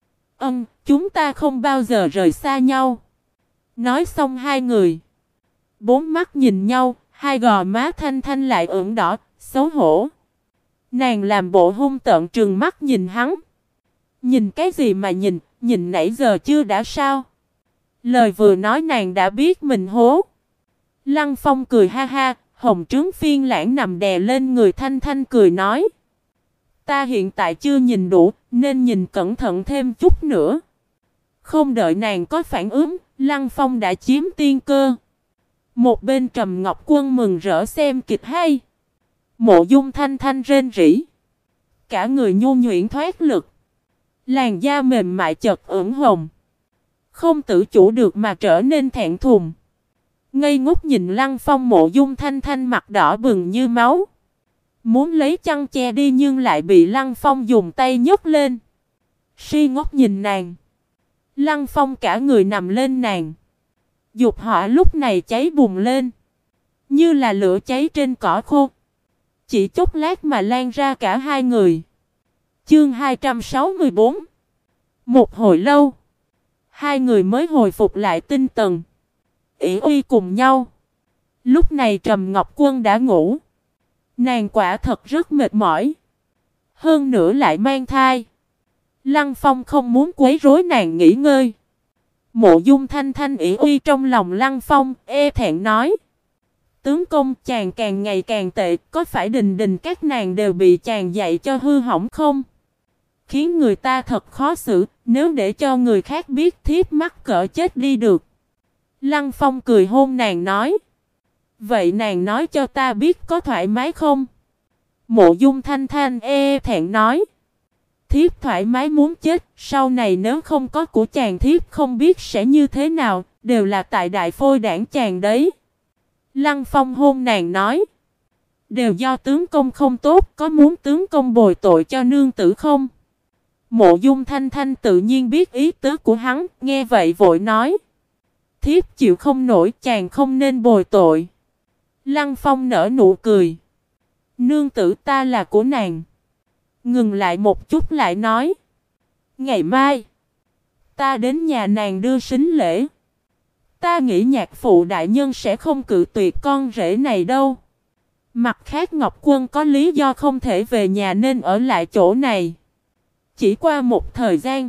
Chúng ta không bao giờ rời xa nhau. Nói xong hai người bốn mắt nhìn nhau, hai gò má Thanh Thanh lại ửng đỏ, xấu hổ. Nàng làm bộ hung tợn trừng mắt nhìn hắn. Nhìn cái gì mà nhìn nãy giờ chưa đã sao? Lời vừa nói nàng đã biết mình hố. Lăng Phong cười ha ha, hồng trướng phiên lãng nằm đè lên người Thanh Thanh cười nói. Ta hiện tại chưa nhìn đủ, nên nhìn cẩn thận thêm chút nữa. Không đợi nàng có phản ứng, Lăng Phong đã chiếm tiên cơ. Một bên Trầm Ngọc Quân mừng rỡ xem kịch hay. Mộ Dung Thanh Thanh rên rỉ. Cả người nhu nhuyễn thoát lực. Làn da mềm mại chợt ửng hồng. Không tự chủ được mà trở nên thẹn thùng. Ngây ngốc nhìn Lăng Phong. Mộ Dung Thanh Thanh mặt đỏ bừng như máu. Muốn lấy chăn che đi nhưng lại bị Lăng Phong dùng tay nhấc lên. Si ngốc nhìn nàng. Lăng Phong cả người nằm lên nàng. Dục hỏa lúc này cháy bùng lên. Như là lửa cháy trên cỏ khô. Chỉ chốc lát mà lan ra cả hai người. Chương 264. Một hồi lâu, hai người mới hồi phục lại tinh thần. Ỷ uy cùng nhau. Lúc này Trầm Ngọc Quân đã ngủ. Nàng quả thật rất mệt mỏi. Hơn nữa lại mang thai. Lăng Phong không muốn quấy rối nàng nghỉ ngơi. Mộ Dung Thanh Thanh ỷ uy trong lòng Lăng Phong, e thẹn nói. Tướng công, chàng càng ngày càng tệ, có phải đình đình các nàng đều bị chàng dạy cho hư hỏng không? Khiến người ta thật khó xử, nếu để cho người khác biết thiếp mắc cỡ chết đi được. Lăng Phong cười hôn nàng nói. Vậy nàng nói cho ta biết có thoải mái không? Mộ Dung Thanh Thanh e thẹn nói. Thiếp thoải mái muốn chết, sau này nếu không có của chàng thiếp không biết sẽ như thế nào, đều là tại đại phôi đảng chàng đấy. Lăng Phong hôn nàng nói. Đều do tướng công không tốt, có muốn tướng công bồi tội cho nương tử không? Mộ Dung Thanh Thanh tự nhiên biết ý tứ của hắn, nghe vậy vội nói. Thiếp chịu không nổi, chàng không nên bồi tội. Lăng Phong nở nụ cười. Nương tử ta là của nàng. Ngừng lại một chút lại nói. Ngày mai, ta đến nhà nàng đưa sính lễ. Ta nghĩ nhạc phụ đại nhân sẽ không cự tuyệt con rể này đâu. Mặt khác Ngọc Quân có lý do không thể về nhà nên ở lại chỗ này. Chỉ qua một thời gian,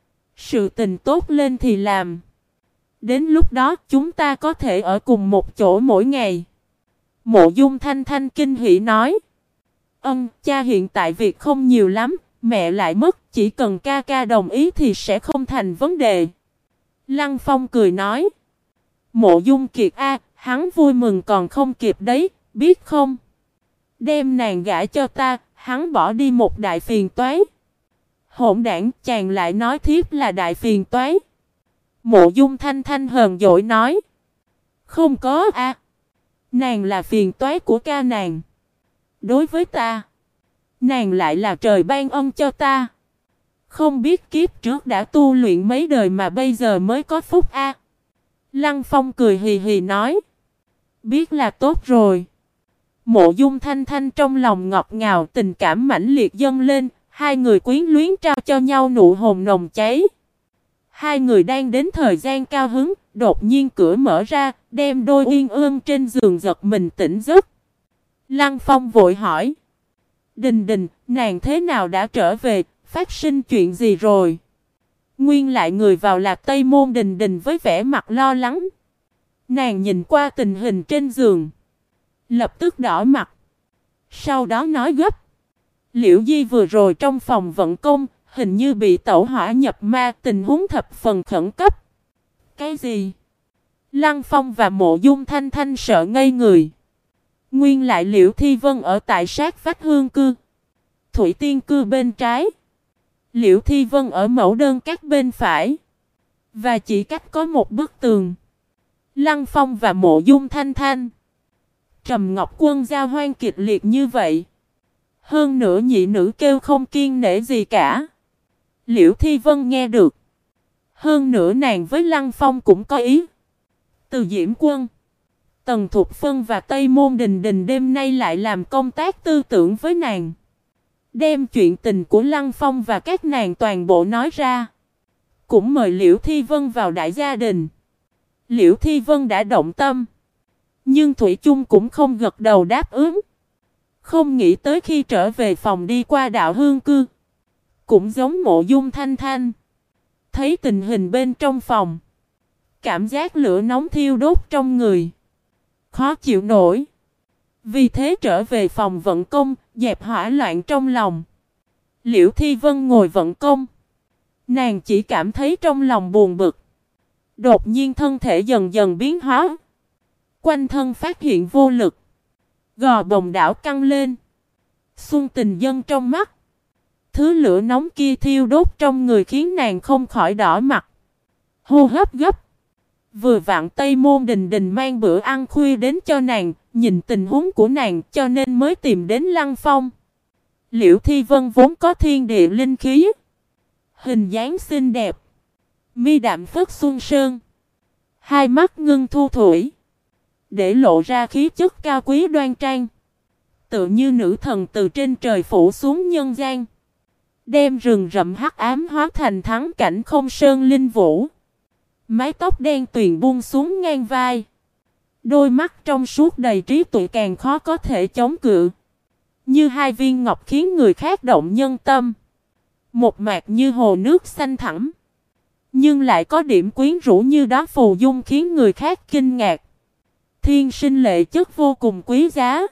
sự tình tốt lên thì làm. Đến lúc đó chúng ta có thể ở cùng một chỗ mỗi ngày. Mộ Dung Thanh Thanh kinh hỉ nói. Cha hiện tại việc không nhiều lắm, mẹ lại mất, chỉ cần ca ca đồng ý thì sẽ không thành vấn đề. Lăng Phong cười nói. Mộ Dung Kiệt a, hắn vui mừng còn không kịp đấy, biết không? Đem nàng gả cho ta, hắn bỏ đi một đại phiền toái. Hỗn đản, chàng lại nói thiếp là đại phiền toái. Mộ Dung Thanh Thanh hờn dỗi nói. Không có a, nàng là phiền toái của ca nàng. Đối với ta, nàng lại là trời ban ân cho ta. Không biết kiếp trước đã tu luyện mấy đời mà bây giờ mới có phúc a. Lăng Phong cười hì hì nói. Biết là tốt rồi. Mộ Dung Thanh Thanh trong lòng ngọt ngào, tình cảm mãnh liệt dâng lên. Hai người quyến luyến trao cho nhau nụ hôn nồng cháy. Hai người đang đến thời gian cao hứng, đột nhiên cửa mở ra, đem đôi uyên ương trên giường giật mình tỉnh giấc. Lăng Phong vội hỏi. Đình Đình, nàng thế nào đã trở về, phát sinh chuyện gì rồi? Nguyên lại người vào là Tây Môn Đình Đình với vẻ mặt lo lắng. Nàng nhìn qua tình hình trên giường, lập tức đỏ mặt. Sau đó nói gấp. Liễu Di vừa rồi trong phòng vận công, hình như bị tẩu hỏa nhập ma, tình huống thập phần khẩn cấp. Cái gì? Lăng Phong và Mộ Dung Thanh Thanh sợ ngây người. Nguyên lại Liễu Thi Vân ở tại sát vách Hương Cư, Thủy Tiên Cư bên trái, Liễu Thi Vân ở Mẫu Đơn Các bên phải, và chỉ cách có một bức tường. Lăng Phong và Mộ Dung Thanh Thanh, Trầm Ngọc Quân giao hoan kịch liệt như vậy. Hơn nữa nhị nữ kêu không kiêng nể gì cả. Liễu Thi Vân nghe được. Hơn nữa nàng với Lăng Phong cũng có ý. Từ Diễm Quân, Tần Thục Phân và Tây Môn Đình Đình đêm nay lại làm công tác tư tưởng với nàng. Đem chuyện tình của Lăng Phong và các nàng toàn bộ nói ra. Cũng mời Liễu Thi Vân vào đại gia đình. Liễu Thi Vân đã động tâm, nhưng Thủy chung cũng không gật đầu đáp ứng. Không nghĩ tới khi trở về phòng đi qua đạo Hương Cư, cũng giống Mộ Dung Thanh Thanh. Thấy tình hình bên trong phòng, cảm giác lửa nóng thiêu đốt trong người, khó chịu nổi. Vì thế trở về phòng vận công, dẹp hỏa loạn trong lòng. Liễu Thi Vân ngồi vận công. Nàng chỉ cảm thấy trong lòng buồn bực. Đột nhiên thân thể dần dần biến hóa. Quanh thân phát hiện vô lực. Gò bồng đảo căng lên. Xuân tình dâng trong mắt. Thứ lửa nóng kia thiêu đốt trong người khiến nàng không khỏi đỏ mặt. Hô hấp gấp. Vừa vặn Tây Môn Đình Đình mang bữa ăn khuya đến cho nàng, nhìn tình huống của nàng cho nên mới tìm đến Lăng Phong. Liễu Thi Vân vốn có thiên địa linh khí, hình dáng xinh đẹp, mi đạm phất xuân sơn, hai mắt ngưng thu thủy, để lộ ra khí chất cao quý đoan trang, tựa như nữ thần từ trên trời phủ xuống nhân gian, đem rừng rậm hắc ám hóa thành thắng cảnh không sơn linh vũ. Mái tóc đen tuyền buông xuống ngang vai, đôi mắt trong suốt đầy trí tuệ càng khó có thể chống cự, như hai viên ngọc khiến người khác động nhân tâm. Một mạc như hồ nước xanh thẳm, nhưng lại có điểm quyến rũ như đó phù dung khiến người khác kinh ngạc. Thiên sinh lệ chất vô cùng quý giá.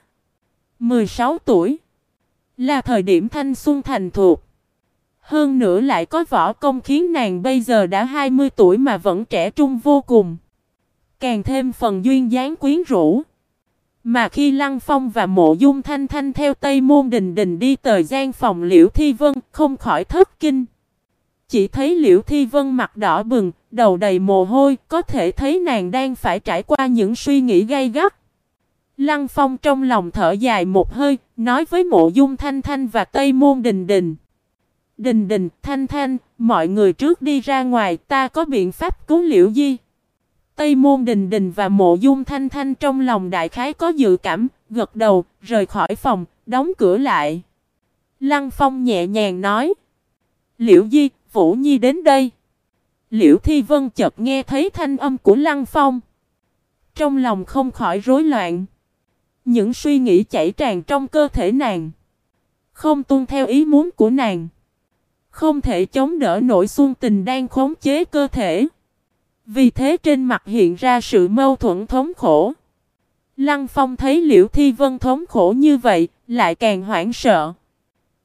16 tuổi là thời điểm thanh xuân thành thục. Hơn nữa lại có võ công khiến nàng bây giờ đã 20 tuổi mà vẫn trẻ trung vô cùng. Càng thêm phần duyên dáng quyến rũ. Mà khi Lăng Phong và Mộ Dung Thanh Thanh theo Tây Môn Đình Đình đi tới gian phòng Liễu Thi Vân, không khỏi thất kinh. Chỉ thấy Liễu Thi Vân mặt đỏ bừng, đầu đầy mồ hôi, có thể thấy nàng đang phải trải qua những suy nghĩ gay gắt. Lăng Phong trong lòng thở dài một hơi, nói với Mộ Dung Thanh Thanh và Tây Môn Đình Đình. Đình Đình, Thanh Thanh, mọi người trước đi ra ngoài, ta có biện pháp cứu Liễu Di. Tây Môn Đình Đình và Mộ Dung Thanh Thanh trong lòng đại khái có dự cảm, gật đầu, rời khỏi phòng, đóng cửa lại. Lăng Phong nhẹ nhàng nói. Liễu Di, Vũ Nhi đến đây. Liễu Thi Vân chợt nghe thấy thanh âm của Lăng Phong. Trong lòng không khỏi rối loạn. Những suy nghĩ chảy tràn trong cơ thể nàng. Không tuân theo ý muốn của nàng. Không thể chống đỡ nổi xuân tình đang khống chế cơ thể. Vì thế trên mặt hiện ra sự mâu thuẫn thống khổ. Lăng Phong thấy Liễu Thi Vân thống khổ như vậy, lại càng hoảng sợ.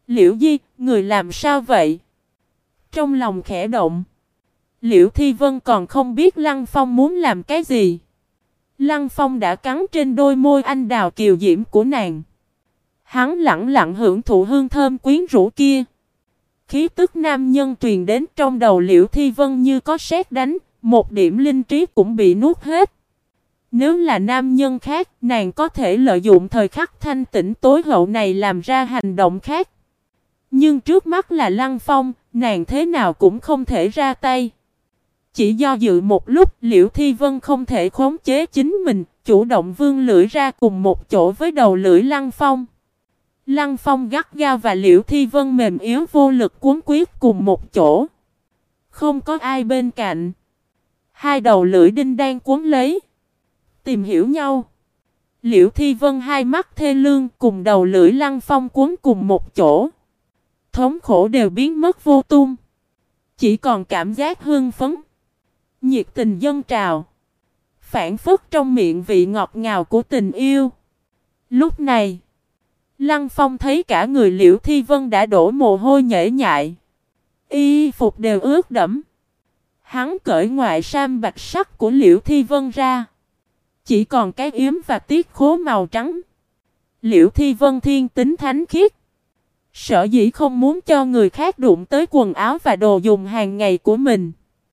Liễu Di, người làm sao vậy? Trong lòng khẽ động. Liễu Thi Vân còn không biết Lăng Phong muốn làm cái gì. Lăng Phong đã cắn trên đôi môi anh đào kiều diễm của nàng. Hắn lặng lặng hưởng thụ hương thơm quyến rũ kia. Khí tức nam nhân truyền đến trong đầu Liễu Thi Vân như có sét đánh, một điểm linh trí cũng bị nuốt hết. Nếu là nam nhân khác, nàng có thể lợi dụng thời khắc thanh tĩnh tối hậu này làm ra hành động khác. Nhưng trước mắt là Lăng Phong, nàng thế nào cũng không thể ra tay. Chỉ do dự một lúc, Liễu Thi Vân không thể khống chế chính mình, chủ động vươn lưỡi ra cùng một chỗ với đầu lưỡi Lăng Phong. Lăng Phong gắt gao và Liễu Thi Vân mềm yếu vô lực cuốn quyết cùng một chỗ. Không có ai bên cạnh. Hai đầu lưỡi đinh đang cuốn lấy. Tìm hiểu nhau. Liễu Thi Vân hai mắt thê lương cùng đầu lưỡi Lăng Phong cuốn cùng một chỗ. Thống khổ đều biến mất vô tung. Chỉ còn cảm giác hưng phấn. Nhiệt tình dâng trào. Phản phất trong miệng vị ngọt ngào của tình yêu. Lúc này, Lăng Phong thấy cả người Liễu Thi Vân đã đổ mồ hôi nhễ nhại. Y phục đều ướt đẫm. Hắn cởi ngoại sam bạch sắc của Liễu Thi Vân ra. Chỉ còn cái yếm và tiết khố màu trắng. Liễu Thi Vân thiên tính thánh khiết. Sở dĩ không muốn cho người khác đụng tới quần áo và đồ dùng hàng ngày của mình.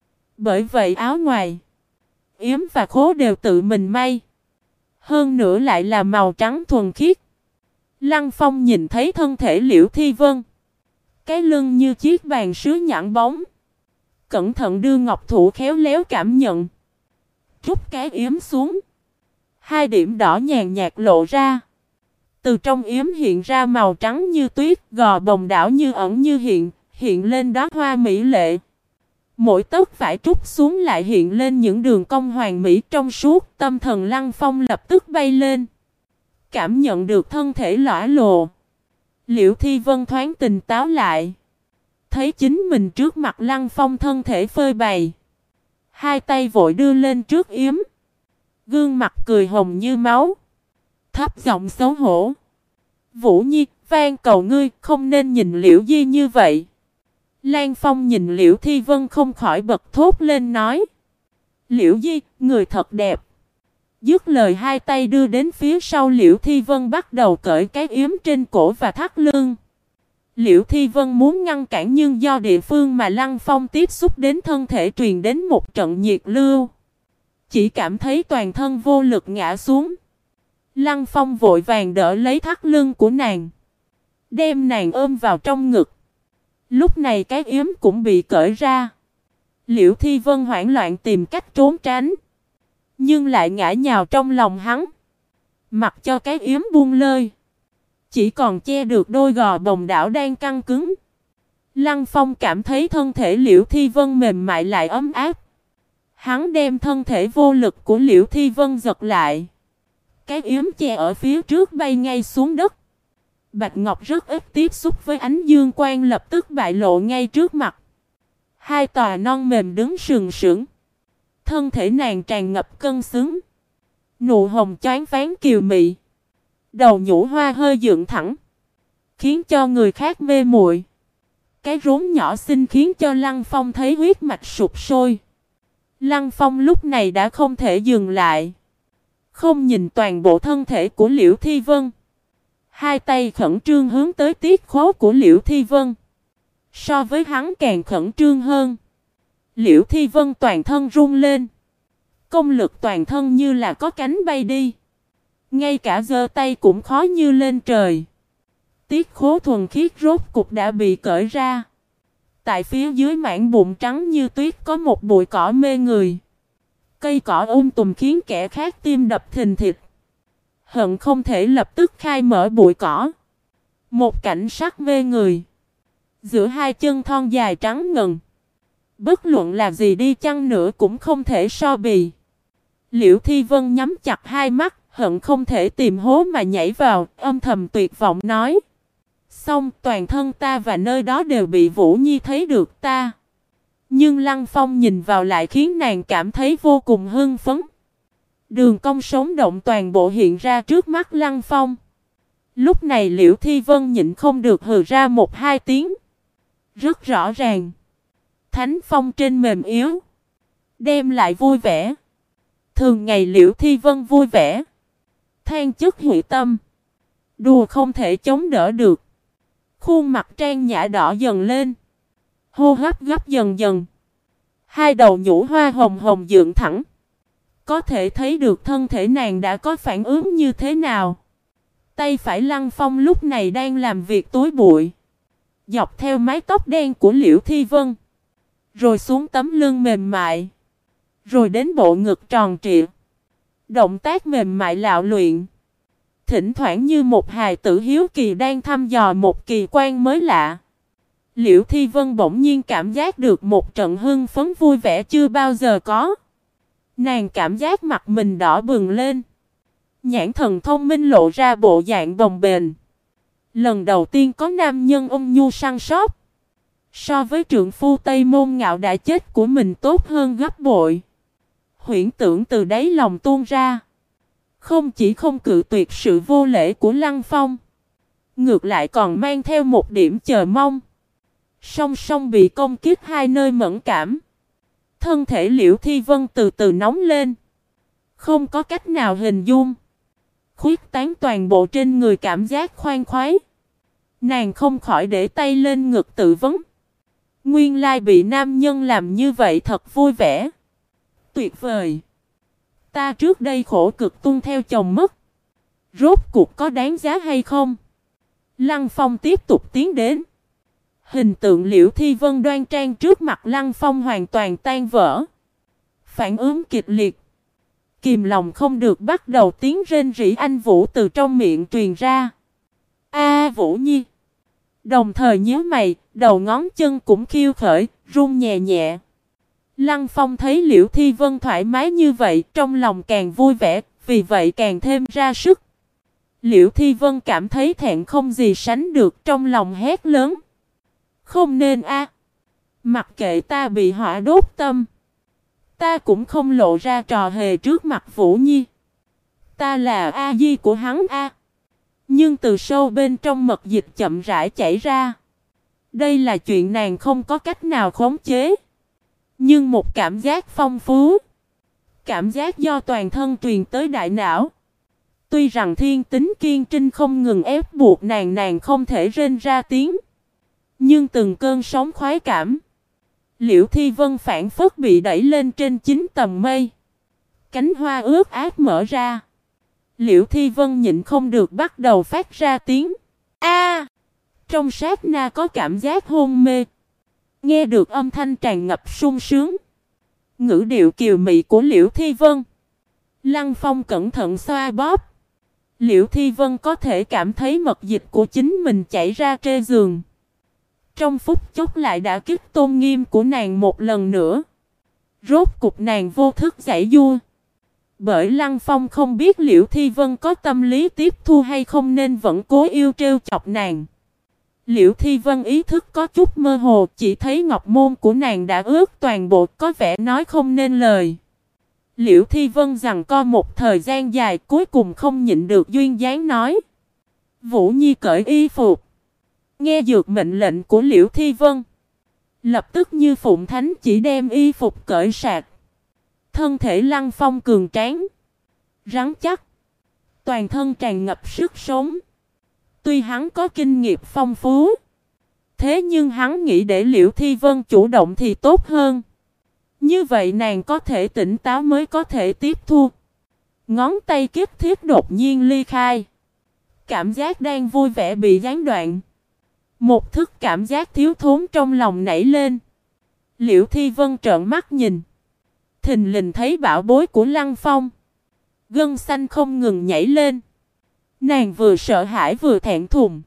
Bởi vậy áo ngoài, yếm và khố đều tự mình may. Hơn nữa lại là màu trắng thuần khiết. Lăng Phong nhìn thấy thân thể Liễu Thi Vân. Cái lưng như chiếc bàn sứ nhẵn bóng. Cẩn thận đưa ngọc thủ khéo léo cảm nhận. Trút cái yếm xuống. Hai điểm đỏ nhàn nhạt lộ ra. Từ trong yếm hiện ra màu trắng như tuyết, gò bồng đảo như ẩn như hiện lên đóa hoa mỹ lệ. Mỗi tấc vải trút xuống lại hiện lên những đường cong hoàn mỹ trong suốt, tâm thần Lăng Phong lập tức bay lên. Cảm nhận được thân thể lõa lồ. Liễu Thi Vân thoáng tỉnh táo lại. Thấy chính mình trước mặt Lăng Phong thân thể phơi bày. Hai tay vội đưa lên trước yếm. Gương mặt cười hồng như máu. Thấp giọng xấu hổ. Vũ Nhi, van cầu ngươi không nên nhìn Liễu Di như vậy. Lan Phong nhìn Liễu Thi Vân không khỏi bật thốt lên nói. Liễu Di, người thật đẹp. Dứt lời hai tay đưa đến phía sau Liễu Thi Vân bắt đầu cởi cái yếm trên cổ và thắt lưng. Liễu Thi Vân muốn ngăn cản nhưng do địa phương mà Lăng Phong tiếp xúc đến thân thể truyền đến một trận nhiệt lưu. Chỉ cảm thấy toàn thân vô lực ngã xuống. Lăng Phong vội vàng đỡ lấy thắt lưng của nàng. Đem nàng ôm vào trong ngực. Lúc này cái yếm cũng bị cởi ra. Liễu Thi Vân hoảng loạn tìm cách trốn tránh. Nhưng lại ngã nhào trong lòng hắn. Mặc cho cái yếm buông lơi. Chỉ còn che được đôi gò bồng đảo đang căng cứng. Lăng Phong cảm thấy thân thể Liễu Thi Vân mềm mại lại ấm áp. Hắn đem thân thể vô lực của Liễu Thi Vân giật lại. Cái yếm che ở phía trước bay ngay xuống đất. Bạch Ngọc rất ít tiếp xúc với ánh dương quang lập tức bại lộ ngay trước mặt. Hai tòa non mềm đứng sừng sững. Thân thể nàng tràn ngập cân xứng. Nụ hồng choáng váng kiều mị. Đầu nhũ hoa hơi dựng thẳng. Khiến cho người khác mê muội. Cái rốn nhỏ xinh khiến cho Lăng Phong thấy huyết mạch sụp sôi. Lăng Phong lúc này đã không thể dừng lại. Không nhìn toàn bộ thân thể của Liễu Thi Vân. Hai tay khẩn trương hướng tới tiết khố của Liễu Thi Vân. So với hắn càng khẩn trương hơn. Liễu Thi Vân toàn thân run lên. Công lực toàn thân như là có cánh bay đi. Ngay cả giơ tay cũng khó như lên trời. Tiết khố thuần khiết rốt cục đã bị cởi ra. Tại phía dưới mảng bụng trắng như tuyết có một bụi cỏ mê người. Cây cỏ tùm khiến kẻ khác tim đập thình thịch. Hận không thể lập tức khai mở bụi cỏ. Một cảnh sắc mê người. Giữa hai chân thon dài trắng ngần. Bất luận là gì đi chăng nữa cũng không thể so bì. Liễu Thi Vân nhắm chặt hai mắt, hận không thể tìm hố mà nhảy vào, âm thầm tuyệt vọng nói. Xong toàn thân ta và nơi đó đều bị Vũ Nhi thấy được ta. Nhưng Lăng Phong nhìn vào lại khiến nàng cảm thấy vô cùng hưng phấn. Đường cong sống động toàn bộ hiện ra trước mắt Lăng Phong. Lúc này Liễu Thi Vân nhịn không được hừ ra một hai tiếng. Rất rõ ràng. Thánh phong trên mềm yếu. Đem lại vui vẻ. Thường ngày Liễu Thi Vân vui vẻ. Than chất hụy tâm. Đùa không thể chống đỡ được. Khuôn mặt trang nhã đỏ dần lên. Hô hấp gấp dần dần. Hai đầu nhũ hoa hồng hồng dựng thẳng. Có thể thấy được thân thể nàng đã có phản ứng như thế nào. Tay phải Lăng Phong lúc này đang làm việc tối bụi. Dọc theo mái tóc đen của Liễu Thi Vân. Rồi xuống tấm lưng mềm mại. Rồi đến bộ ngực tròn trịa. Động tác mềm mại lạo luyện. Thỉnh thoảng như một hài tử hiếu kỳ đang thăm dò một kỳ quan mới lạ. Liễu Thi Vân bỗng nhiên cảm giác được một trận hưng phấn vui vẻ chưa bao giờ có. Nàng cảm giác mặt mình đỏ bừng lên. Nhãn thần thông minh lộ ra bộ dạng bồng bềnh. Lần đầu tiên có nam nhân ôn nhu săn sóc. So với trượng phu Tây Môn Ngạo đã chết của mình tốt hơn gấp bội. Huyễn tưởng từ đáy lòng tuôn ra. Không chỉ không cự tuyệt sự vô lễ của Lăng Phong. Ngược lại còn mang theo một điểm chờ mong. Song song bị công kích hai nơi mẫn cảm. Thân thể Liễu Thi Vân từ từ nóng lên. Không có cách nào hình dung. Khuyết tán toàn bộ trên người cảm giác khoan khoái. Nàng không khỏi để tay lên ngực tự vấn. Nguyên lai bị nam nhân làm như vậy thật vui vẻ. Tuyệt vời. Ta trước đây khổ cực tuân theo chồng mất. Rốt cuộc có đáng giá hay không? Lăng Phong tiếp tục tiến đến. Hình tượng Liễu Thi Vân đoan trang trước mặt Lăng Phong hoàn toàn tan vỡ. Phản ứng kịch liệt. Kìm lòng không được bắt đầu tiếng rên rỉ anh Vũ từ trong miệng truyền ra. A Vũ Nhi. Đồng thời nhíu mày, đầu ngón chân cũng khiêu khởi, run nhẹ nhẹ. Lăng Phong thấy Liễu Thi Vân thoải mái như vậy, trong lòng càng vui vẻ, vì vậy càng thêm ra sức. Liễu Thi Vân cảm thấy thẹn không gì sánh được, trong lòng hét lớn. Không nên a. Mặc kệ ta bị hỏa đốt tâm. Ta cũng không lộ ra trò hề trước mặt Vũ Nhi. Ta là A Di của hắn a. Nhưng từ sâu bên trong mật dịch chậm rãi chảy ra. Đây là chuyện nàng không có cách nào khống chế. Nhưng một cảm giác phong phú. Cảm giác do toàn thân truyền tới đại não. Tuy rằng thiên tính kiên trinh không ngừng ép buộc nàng không thể rên ra tiếng. Nhưng từng cơn sóng khoái cảm. Liễu Thi Vân phản phất bị đẩy lên trên 9 tầng mây. Cánh hoa ướt át mở ra. Liễu Thi Vân nhịn không được bắt đầu phát ra tiếng A. Trong sát na có cảm giác hôn mê. Nghe được âm thanh tràn ngập sung sướng. Ngữ điệu kiều mị của Liễu Thi Vân. Lăng Phong cẩn thận xoa bóp. Liễu Thi Vân có thể cảm thấy mật dịch của chính mình chảy ra trên giường. Trong phút chốc lại đã kích tôn nghiêm của nàng một lần nữa. Rốt cục nàng vô thức giãy giụa. Bởi Lăng Phong không biết Liễu Thi Vân có tâm lý tiếp thu hay không nên vẫn cố yêu trêu chọc nàng. Liễu Thi Vân ý thức có chút mơ hồ, chỉ thấy ngọc môn của nàng đã ướt toàn bộ, có vẻ nói không nên lời. Liễu Thi Vân giằng co một thời gian dài, cuối cùng không nhịn được duyên dáng nói. Vũ Nhi cởi y phục. Nghe dược mệnh lệnh của Liễu Thi Vân. Lập tức như phụng thánh chỉ đem y phục cởi sạch. Thân thể Lăng Phong cường tráng. Rắn chắc. Toàn thân tràn ngập sức sống. Tuy hắn có kinh nghiệm phong phú. Thế nhưng hắn nghĩ để Liễu Thi Vân chủ động thì tốt hơn. Như vậy nàng có thể tỉnh táo mới có thể tiếp thu. Ngón tay kiếp thiết đột nhiên ly khai. Cảm giác đang vui vẻ bị gián đoạn. Một thức cảm giác thiếu thốn trong lòng nảy lên. Liễu Thi Vân trợn mắt nhìn. Thình lình thấy bảo bối của Lăng Phong. Gân xanh không ngừng nhảy lên. Nàng vừa sợ hãi vừa thẹn thùng.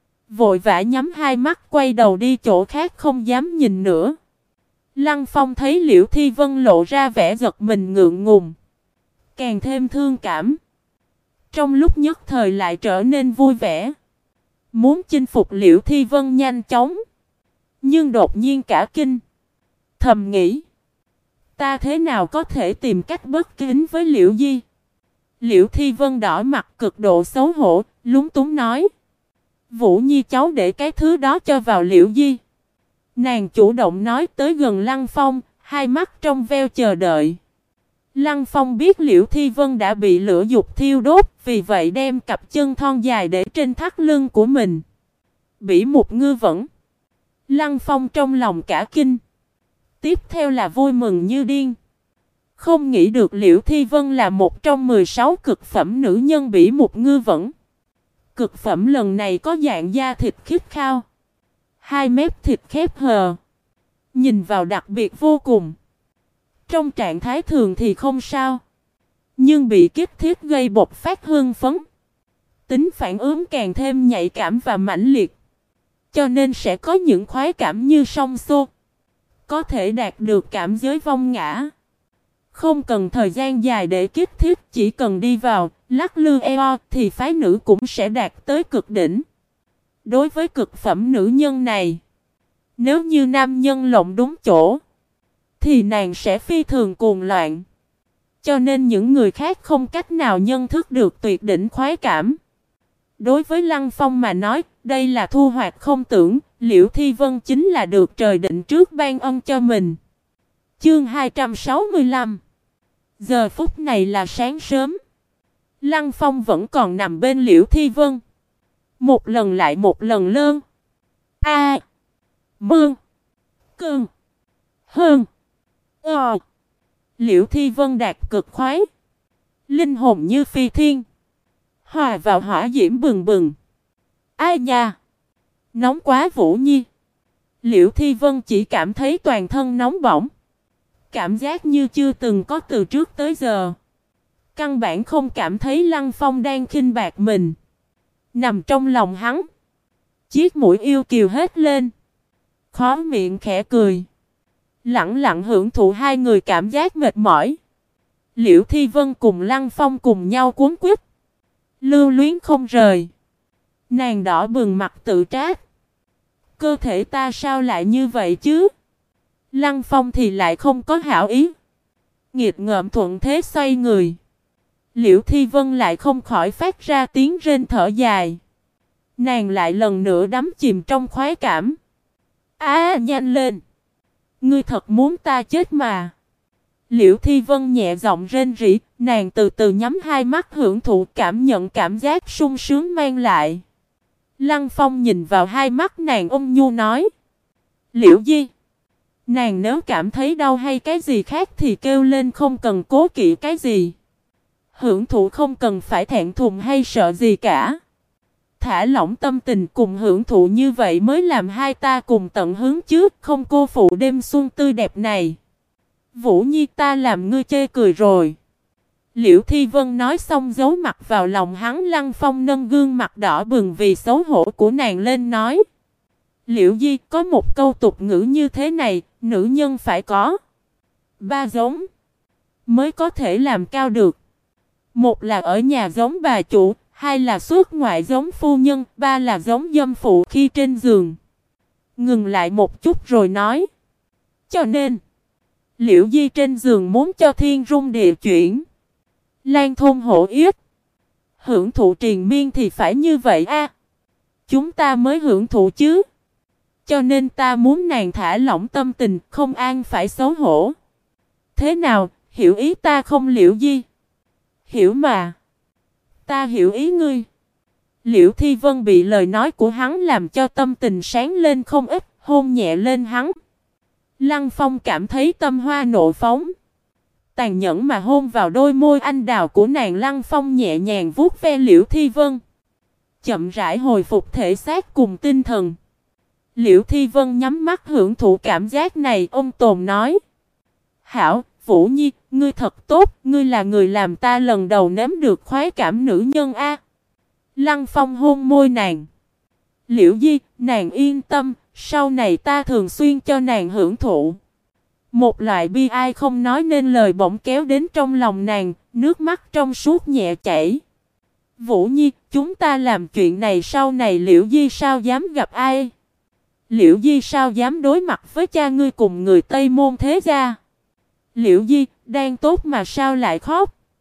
Vội vã nhắm hai mắt quay đầu đi chỗ khác không dám nhìn nữa. Lăng Phong thấy Liễu Thi Vân lộ ra vẻ giật mình ngượng ngùng. Càng thêm thương cảm. Trong lúc nhất thời lại trở nên vui vẻ. Muốn chinh phục Liễu Thi Vân nhanh chóng. Nhưng đột nhiên cả kinh. Thầm nghĩ. Ta thế nào có thể tìm cách bất kính với Liễu Di? Liễu Thi Vân đỏ mặt cực độ xấu hổ, lúng túng nói. Vũ Nhi cháu để cái thứ đó cho vào Liễu Di. Nàng chủ động nói tới gần Lăng Phong, hai mắt trong veo chờ đợi. Lăng Phong biết Liễu Thi Vân đã bị lửa dục thiêu đốt, vì vậy đem cặp chân thon dài để trên thắt lưng của mình. Bỉ Mục Ngư vẫn. Lăng Phong trong lòng cả kinh. Tiếp theo là vui mừng như điên. Không nghĩ được Liễu Thi Vân là một trong 16 cực phẩm nữ nhân Bỉ Mục Ngư vẫn. Cực phẩm lần này có dạng da thịt khít khao. Hai mép thịt khép hờ. Nhìn vào đặc biệt vô cùng. Trong trạng thái thường thì không sao. Nhưng bị kích thiết gây bộc phát hưng phấn. Tính phản ứng càng thêm nhạy cảm và mãnh liệt. Cho nên sẽ có những khoái cảm như song xô. Có thể đạt được cảm giới vong ngã. Không cần thời gian dài để kích thiết, chỉ cần đi vào, lắc lư eo thì phái nữ cũng sẽ đạt tới cực đỉnh. Đối với cực phẩm nữ nhân này, nếu như nam nhân lộng đúng chỗ, thì nàng sẽ phi thường cuồng loạn. Cho nên những người khác không cách nào nhận thức được tuyệt đỉnh khoái cảm. Đối với Lăng Phong mà nói, đây là thu hoạch không tưởng, Liễu Thi Vân chính là được trời định trước ban ân cho mình. Chương 265. Giờ phút này là sáng sớm. Lăng Phong vẫn còn nằm bên Liễu Thi Vân. Một lần lại một lần lơn. Mương. Cơn. Hơn. Liễu Thi Vân đạt cực khoái. Linh hồn như phi thiên. Hòa vào hỏa diễm bừng bừng. Ai nha. Nóng quá Vũ Nhi. Liễu Thi Vân chỉ cảm thấy toàn thân nóng bỏng. Cảm giác như chưa từng có từ trước tới giờ. Căn bản không cảm thấy Lăng Phong đang khinh bạc mình. Nằm trong lòng hắn. Chiếc mũi yêu kiều hết lên. Khóe miệng khẽ cười. Lặng lặng hưởng thụ hai người cảm giác mệt mỏi. Liễu Thi Vân cùng Lăng Phong cùng nhau cuốn quýt. Lưu luyến không rời. Nàng đỏ bừng mặt tự trách. Cơ thể ta sao lại như vậy chứ? Lăng Phong thì lại không có hảo ý. Nghiệt ngợm thuận thế xoay người. Liễu Thi Vân lại không khỏi phát ra tiếng rên thở dài. Nàng lại lần nữa đắm chìm trong khoái cảm. Nhanh lên. Ngươi thật muốn ta chết mà. Liễu Thi Vân nhẹ giọng rên rỉ. Nàng từ từ nhắm hai mắt hưởng thụ cảm nhận cảm giác sung sướng mang lại. Lăng Phong nhìn vào hai mắt nàng ôn nhu nói. Liễu Di. Nàng nếu cảm thấy đau hay cái gì khác thì kêu lên, không cần cố kỵ cái gì. Hưởng thụ không cần phải thẹn thùng hay sợ gì cả. Thả lỏng tâm tình cùng hưởng thụ như vậy mới làm hai ta cùng tận hứng chứ, không cô phụ đêm xuân tươi đẹp này. Vũ Nhi, ta làm ngươi chê cười rồi. Liễu Thi Vân nói xong giấu mặt vào lòng hắn. Lăng Phong nâng gương mặt đỏ bừng vì xấu hổ của nàng lên nói. Liễu Di, có một câu tục ngữ như thế này, nữ nhân phải có 3 giống mới có thể làm cao được. Một là ở nhà giống bà chủ, hai là xuất ngoại giống phu nhân, ba là giống dâm phụ khi trên giường. Ngừng lại một chút rồi nói. Cho nên, Liễu Di trên giường muốn cho thiên rung địa chuyển, lan thôn hổ yết, hưởng thụ triền miên thì phải như vậy a. Chúng ta mới hưởng thụ chứ. Cho nên ta muốn nàng thả lỏng tâm tình, không an phải xấu hổ. Thế nào, hiểu ý ta không Liễu Di? Hiểu mà. Ta hiểu ý ngươi. Liễu Thi Vân bị lời nói của hắn làm cho tâm tình sáng lên không ít, hôn nhẹ lên hắn. Lăng Phong cảm thấy tâm hoa nộ phóng. Tàn nhẫn mà hôn vào đôi môi anh đào của nàng. Lăng Phong nhẹ nhàng vuốt ve Liễu Thi Vân. Chậm rãi hồi phục thể xác cùng tinh thần. Liễu Thi Vân nhắm mắt hưởng thụ cảm giác này. Ông Tồn nói. Hảo, Vũ Nhi, ngươi thật tốt. Ngươi là người làm ta lần đầu nếm được khoái cảm nữ nhân a. Lăng Phong hôn môi nàng. Liễu Di, nàng yên tâm. Sau này ta thường xuyên cho nàng hưởng thụ. Một loại bi ai không nói nên lời bỗng kéo đến trong lòng nàng. Nước mắt trong suốt nhẹ chảy. Vũ Nhi, chúng ta làm chuyện này sau này Liễu Di sao dám gặp ai? Liễu Di sao dám đối mặt với cha ngươi cùng người Tây Môn thế gia? Liễu Di, đang tốt mà sao lại khóc?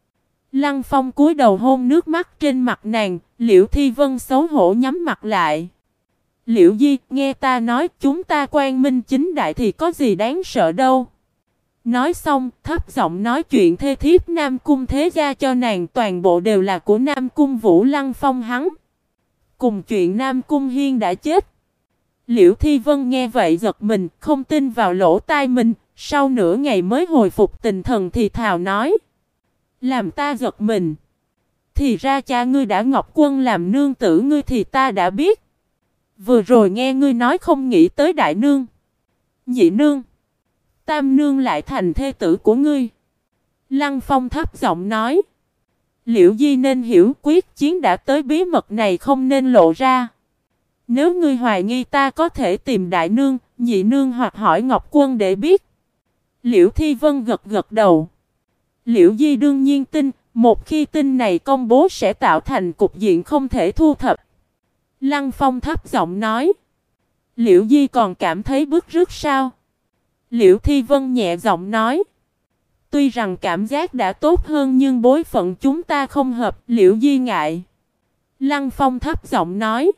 Lăng Phong cúi đầu hôn nước mắt trên mặt nàng, Liễu Thi Vân xấu hổ nhắm mặt lại. Liễu Di, nghe ta nói chúng ta quang minh chính đại thì có gì đáng sợ đâu. Nói xong, thấp giọng nói chuyện thê thiếp Nam Cung thế gia cho nàng toàn bộ đều là của Nam Cung Vũ Lăng Phong hắn. Cùng chuyện Nam Cung Hiên đã chết. Liễu Thi Vân nghe vậy giật mình, không tin vào lỗ tai mình, sau nửa ngày mới hồi phục tinh thần thì thào nói. Làm ta giật mình. Thì ra cha ngươi đã Ngọc Quân làm nương tử ngươi thì ta đã biết. Vừa rồi nghe ngươi nói không nghĩ tới đại nương, nhị nương, tam nương lại thành thê tử của ngươi. Lăng Phong thấp giọng nói. Liễu Di nên hiểu quyết chiến đã tới bí mật này không nên lộ ra. Nếu ngươi hoài nghi ta có thể tìm đại nương, nhị nương hoặc hỏi Ngọc Quân để biết. Liễu Thi Vân gật gật đầu. Liễu Di đương nhiên tin, một khi tin này công bố sẽ tạo thành cục diện không thể thu thập. Lăng Phong thấp giọng nói. Liễu Di còn cảm thấy bức rứt sao? Liễu Thi Vân nhẹ giọng nói. Tuy rằng cảm giác đã tốt hơn nhưng bối phận chúng ta không hợp, Liễu Di ngại. Lăng Phong thấp giọng nói.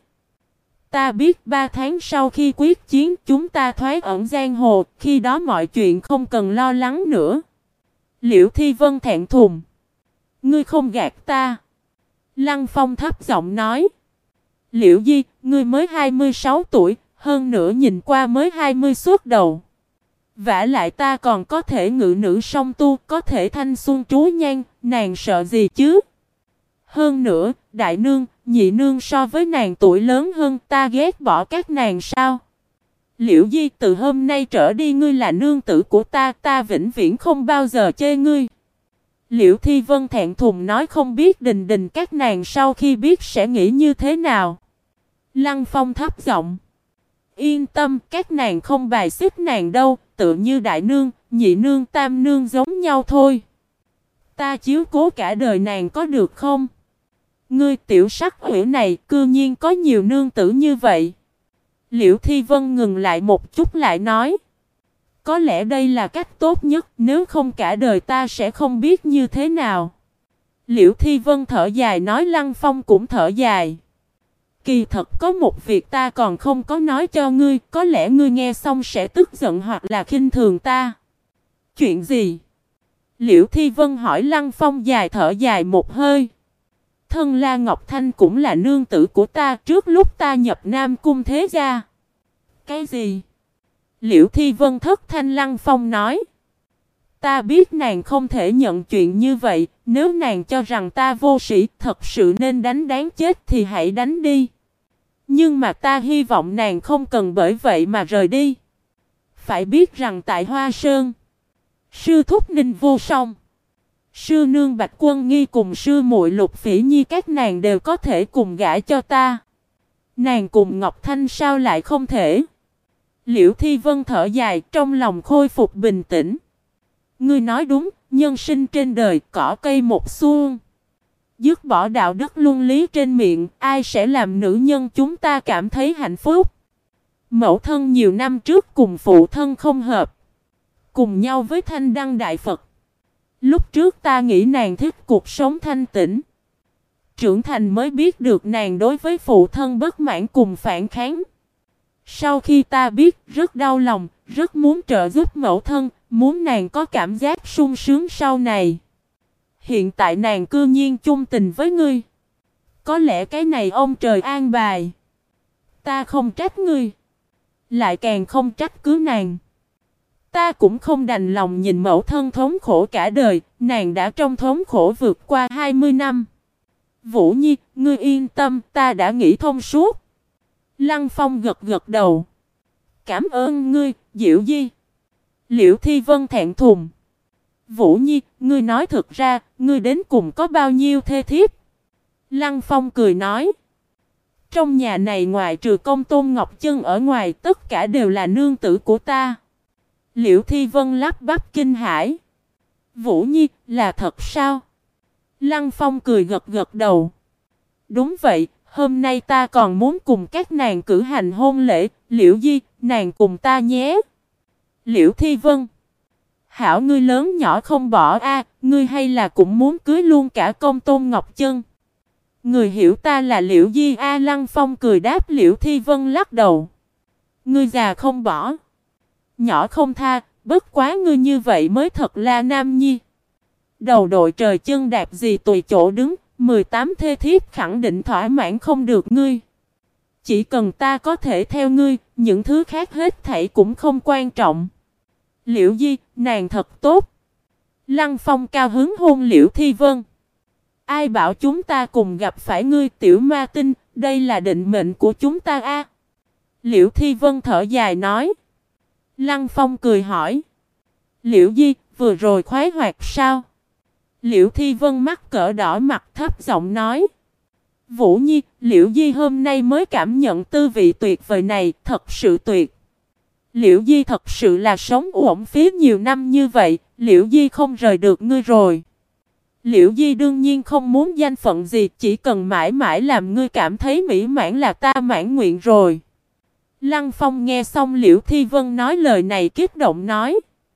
Ta biết 3 tháng sau khi quyết chiến chúng ta thoái ẩn giang hồ, khi đó mọi chuyện không cần lo lắng nữa. Liễu Thi Vân thẹn thùng. Ngươi không gạt ta. Lăng Phong thấp giọng nói. Liễu Di, ngươi mới 26 tuổi, hơn nữa nhìn qua mới 20 suốt đầu. Vả lại ta còn có thể ngự nữ song tu, có thể thanh xuân trú nhan, nàng sợ gì chứ? Hơn nữa, đại nương, nhị nương so với nàng tuổi lớn hơn, ta ghét bỏ các nàng sao? Liễu Di, từ hôm nay trở đi ngươi là nương tử của ta, ta vĩnh viễn không bao giờ chê ngươi. Liễu Thi Vân thẹn thùng nói không biết Đình Đình các nàng sau khi biết sẽ nghĩ như thế nào. Lăng Phong thấp giọng. Yên tâm, các nàng không bài xích nàng đâu, tự như đại nương, nhị nương, tam nương giống nhau thôi. Ta chiếu cố cả đời nàng có được không? Ngươi tiểu sắc hủy này cư nhiên có nhiều nương tử như vậy. Liễu Thi Vân ngừng lại một chút lại nói. Có lẽ đây là cách tốt nhất, nếu không cả đời ta sẽ không biết như thế nào. Liễu Thi Vân thở dài nói. Lăng Phong cũng thở dài. Kỳ thật có một việc ta còn không có nói cho ngươi, có lẽ ngươi nghe xong sẽ tức giận hoặc là khinh thường ta. Chuyện gì? Liễu Thi Vân hỏi. Lăng Phong dài thở dài một hơi. Thân La Ngọc Thanh cũng là nương tử của ta trước lúc ta nhập Nam Cung thế gia. Cái gì? Liễu Thi Vân thất thanh. Lăng Phong nói. Ta biết nàng không thể nhận chuyện như vậy, nếu nàng cho rằng ta vô sĩ thật sự nên đánh đáng chết thì hãy đánh đi. Nhưng mà ta hy vọng nàng không cần bởi vậy mà rời đi. Phải biết rằng tại Hoa Sơn, sư thúc Ninh Vô Song, sư nương Bạch Quân Nghi cùng sư muội Lục Phỉ Nhi các nàng đều có thể cùng gả cho ta. Nàng cùng Ngọc Thanh sao lại không thể? Liễu Thi Vân thở dài trong lòng khôi phục bình tĩnh. Ngươi nói đúng, nhân sinh trên đời cỏ cây một xuông. Dứt bỏ đạo đức luân lý trên miệng, ai sẽ làm nữ nhân chúng ta cảm thấy hạnh phúc? Mẫu thân nhiều năm trước cùng phụ thân không hợp, cùng nhau với Thanh Đăng Đại Phật. Lúc trước ta nghĩ nàng thích cuộc sống thanh tĩnh. Trưởng thành mới biết được nàng đối với phụ thân bất mãn cùng phản kháng. Sau khi ta biết rất đau lòng, rất muốn trợ giúp mẫu thân, muốn nàng có cảm giác sung sướng sau này. Hiện tại nàng cư nhiên chung tình với ngươi. Có lẽ cái này ông trời an bài. Ta không trách ngươi, lại càng không trách cứ nàng. Ta cũng không đành lòng nhìn mẫu thân thống khổ cả đời, nàng đã trong thống khổ vượt qua 20 năm. Vũ Nhi, ngươi yên tâm, ta đã nghĩ thông suốt. Lăng Phong gật gật đầu. Cảm ơn ngươi, Diệu Di. Liễu Thi Vân thẹn thùng. Vũ Nhi, ngươi nói thực ra, ngươi đến cùng có bao nhiêu thê thiếp? Lăng Phong cười nói. Trong nhà này ngoài trừ Công Tôn Ngọc Chân ở ngoài, tất cả đều là nương tử của ta. Liễu Thi Vân lắp bắp kinh hãi. Vũ Nhi, là thật sao? Lăng Phong cười gật gật đầu. Đúng vậy, hôm nay ta còn muốn cùng các nàng cử hành hôn lễ, Liễu Di, nàng cùng ta nhé. Liễu Thi Vân. Hảo ngươi lớn nhỏ không bỏ a, ngươi hay là cũng muốn cưới luôn cả Công Tôn Ngọc Chân. Người hiểu ta là Liễu Di a. Lăng Phong cười đáp. Liễu Thi Vân lắc đầu. Ngươi già không bỏ, nhỏ không tha, bất quá ngươi như vậy mới thật là nam nhi. Đầu đội trời chân đạp gì tùy chỗ đứng, 18 thê thiếp khẳng định thỏa mãn không được ngươi. Chỉ cần ta có thể theo ngươi, những thứ khác hết thảy cũng không quan trọng. Liễu Di, nàng thật tốt. Lăng Phong cao hứng hôn Liễu Thi Vân. Ai bảo chúng ta cùng gặp phải ngươi tiểu ma tinh, đây là định mệnh của chúng ta a. Liễu Thi Vân thở dài nói. Lăng Phong cười hỏi. Liễu Di, vừa rồi khoái hoạt sao? Liễu Thi Vân mắt cỡ đỏ mặt thấp giọng nói. Vũ Nhi, Liễu Di hôm nay mới cảm nhận tư vị tuyệt vời này, thật sự tuyệt. Liễu Di thật sự là sống uổng phí nhiều năm như vậy, Liễu Di không rời được ngươi rồi. Liễu Di đương nhiên không muốn danh phận gì, chỉ cần mãi mãi làm ngươi cảm thấy mỹ mãn là ta mãn nguyện rồi. Lăng Phong nghe xong Liễu Thi Vân nói lời này kích động nói.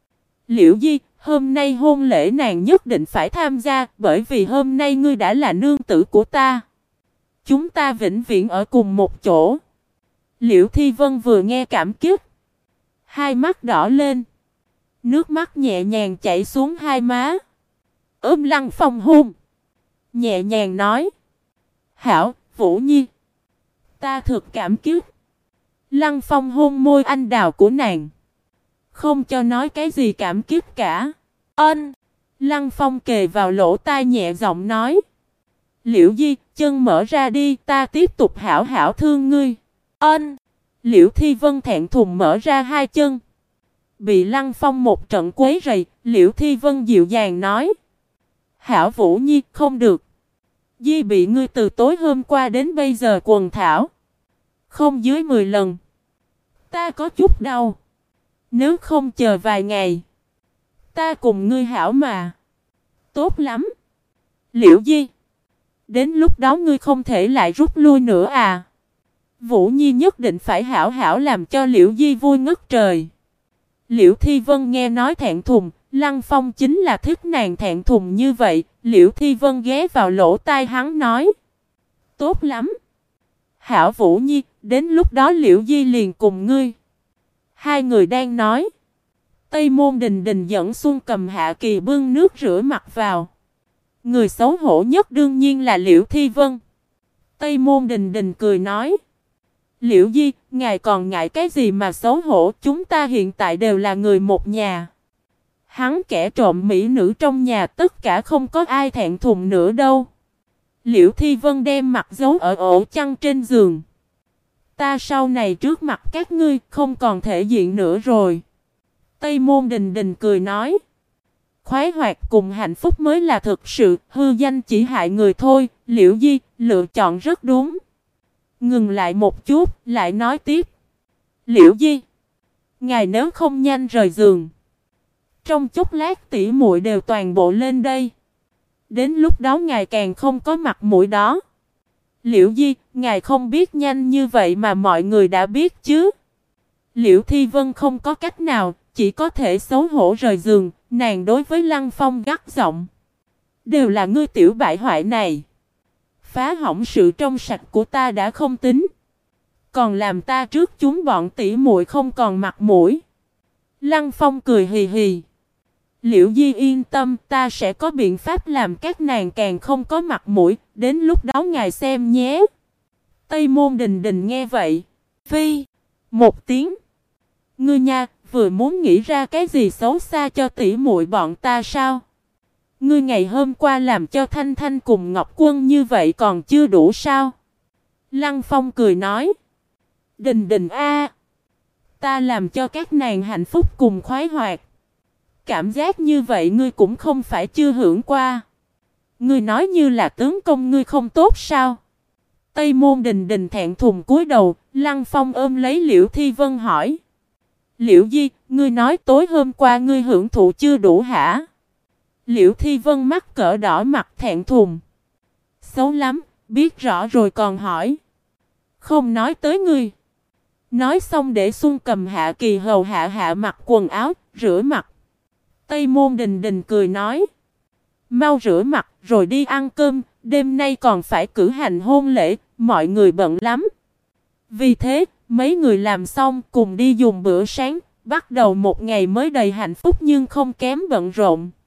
Liễu Di, hôm nay hôn lễ nàng nhất định phải tham gia, bởi vì hôm nay ngươi đã là nương tử của ta. Chúng ta vĩnh viễn ở cùng một chỗ. Liễu Thi Vân vừa nghe cảm kích, hai mắt đỏ lên, nước mắt nhẹ nhàng chảy xuống hai má. Ôm Lăng Phong hôn, nhẹ nhàng nói. Hảo, Vũ Nhi, ta thực cảm kích. Lăng Phong hôn môi anh đào của nàng, không cho nói cái gì cảm kích cả. Ân. Lăng Phong kề vào lỗ tai nhẹ giọng nói. Liễu Di, chân mở ra đi, ta tiếp tục hảo hảo thương ngươi. Ân. Liễu Thi Vân thẹn thùng mở ra hai chân. Bị Lăng Phong một trận quấy rầy, Liễu Thi Vân dịu dàng nói. Hảo Vũ Nhi, không được. Di bị ngươi từ tối hôm qua đến bây giờ quần thảo. Không dưới 10 lần. Ta có chút đau. Nếu không chờ vài ngày, ta cùng ngươi hảo mà. Tốt lắm. Liễu Di, đến lúc đó ngươi không thể lại rút lui nữa à. Vũ Nhi nhất định phải hảo hảo làm cho Liễu Di vui ngất trời. Liễu Thi Vân nghe nói thẹn thùng, Lăng Phong chính là thích nàng thẹn thùng như vậy. Liễu Thi Vân ghé vào lỗ tai hắn nói. Tốt lắm. Hảo Vũ Nhi, đến lúc đó Liễu Di liền cùng ngươi. Hai người đang nói. Tây Môn Đình Đình dẫn Xuân Cầm Hạ Kỳ bưng nước rửa mặt vào. Người xấu hổ nhất đương nhiên là Liễu Thi Vân. Tây Môn Đình Đình cười nói. Liễu Di, ngài còn ngại cái gì mà xấu hổ, chúng ta hiện tại đều là người một nhà. Hắn kẻ trộm mỹ nữ trong nhà tất cả không có ai thẹn thùng nữa đâu. Liễu Thi Vân đem mặt giấu ở ổ chăn trên giường. Ta sau này trước mặt các ngươi không còn thể diện nữa rồi. Tây Môn Đình Đình cười nói. Khoái hoạt cùng hạnh phúc mới là thực sự, hư danh chỉ hại người thôi. Liễu Di, lựa chọn rất đúng. Ngừng lại một chút, lại nói tiếp. Liễu Di, ngài nếu không nhanh rời giường, trong chốc lát tỉ muội đều toàn bộ lên đây. Đến lúc đó ngài càng không có mặt mũi đó. Liễu Di, ngài không biết nhanh như vậy mà mọi người đã biết chứ. Liễu Thi Vân không có cách nào, chỉ có thể xấu hổ rời giường. Nàng đối với Lăng Phong gắt giọng. Đều là ngươi tiểu bại hoại này. Phá hỏng sự trong sạch của ta đã không tính, còn làm ta trước chúng bọn tỉ muội không còn mặt mũi. Lăng Phong cười hì hì. Liễu Di yên tâm, ta sẽ có biện pháp làm các nàng càng không có mặt mũi, đến lúc đó ngài xem nhé. Tây Môn Đình Đình nghe vậy. Phi. Một tiếng. Ngươi nha, vừa muốn nghĩ ra cái gì xấu xa cho tỉ muội bọn ta sao? Ngươi ngày hôm qua làm cho Thanh Thanh cùng Ngọc Quân như vậy còn chưa đủ sao? Lăng Phong cười nói. Đình Đình a, ta làm cho các nàng hạnh phúc cùng khoái hoạt. Cảm giác như vậy ngươi cũng không phải chưa hưởng qua. Ngươi nói như là tướng công ngươi không tốt sao? Tây Môn Đình Đình thẹn thùng cúi đầu. Lăng Phong ôm lấy Liễu Thi Vân hỏi. Liễu Di, ngươi nói tối hôm qua ngươi hưởng thụ chưa đủ hả? Liễu Thi Vân mắt cỡ đỏ mặt thẹn thùng. Xấu lắm, biết rõ rồi còn hỏi. Không nói tới ngươi. Nói xong để Xuân Cầm Hạ Kỳ hầu hạ hạ mặc quần áo, rửa mặt. Tây Môn Đình Đình cười nói. Mau rửa mặt rồi đi ăn cơm, đêm nay còn phải cử hành hôn lễ, mọi người bận lắm. Vì thế, mấy người làm xong cùng đi dùng bữa sáng, bắt đầu một ngày mới đầy hạnh phúc nhưng không kém bận rộn.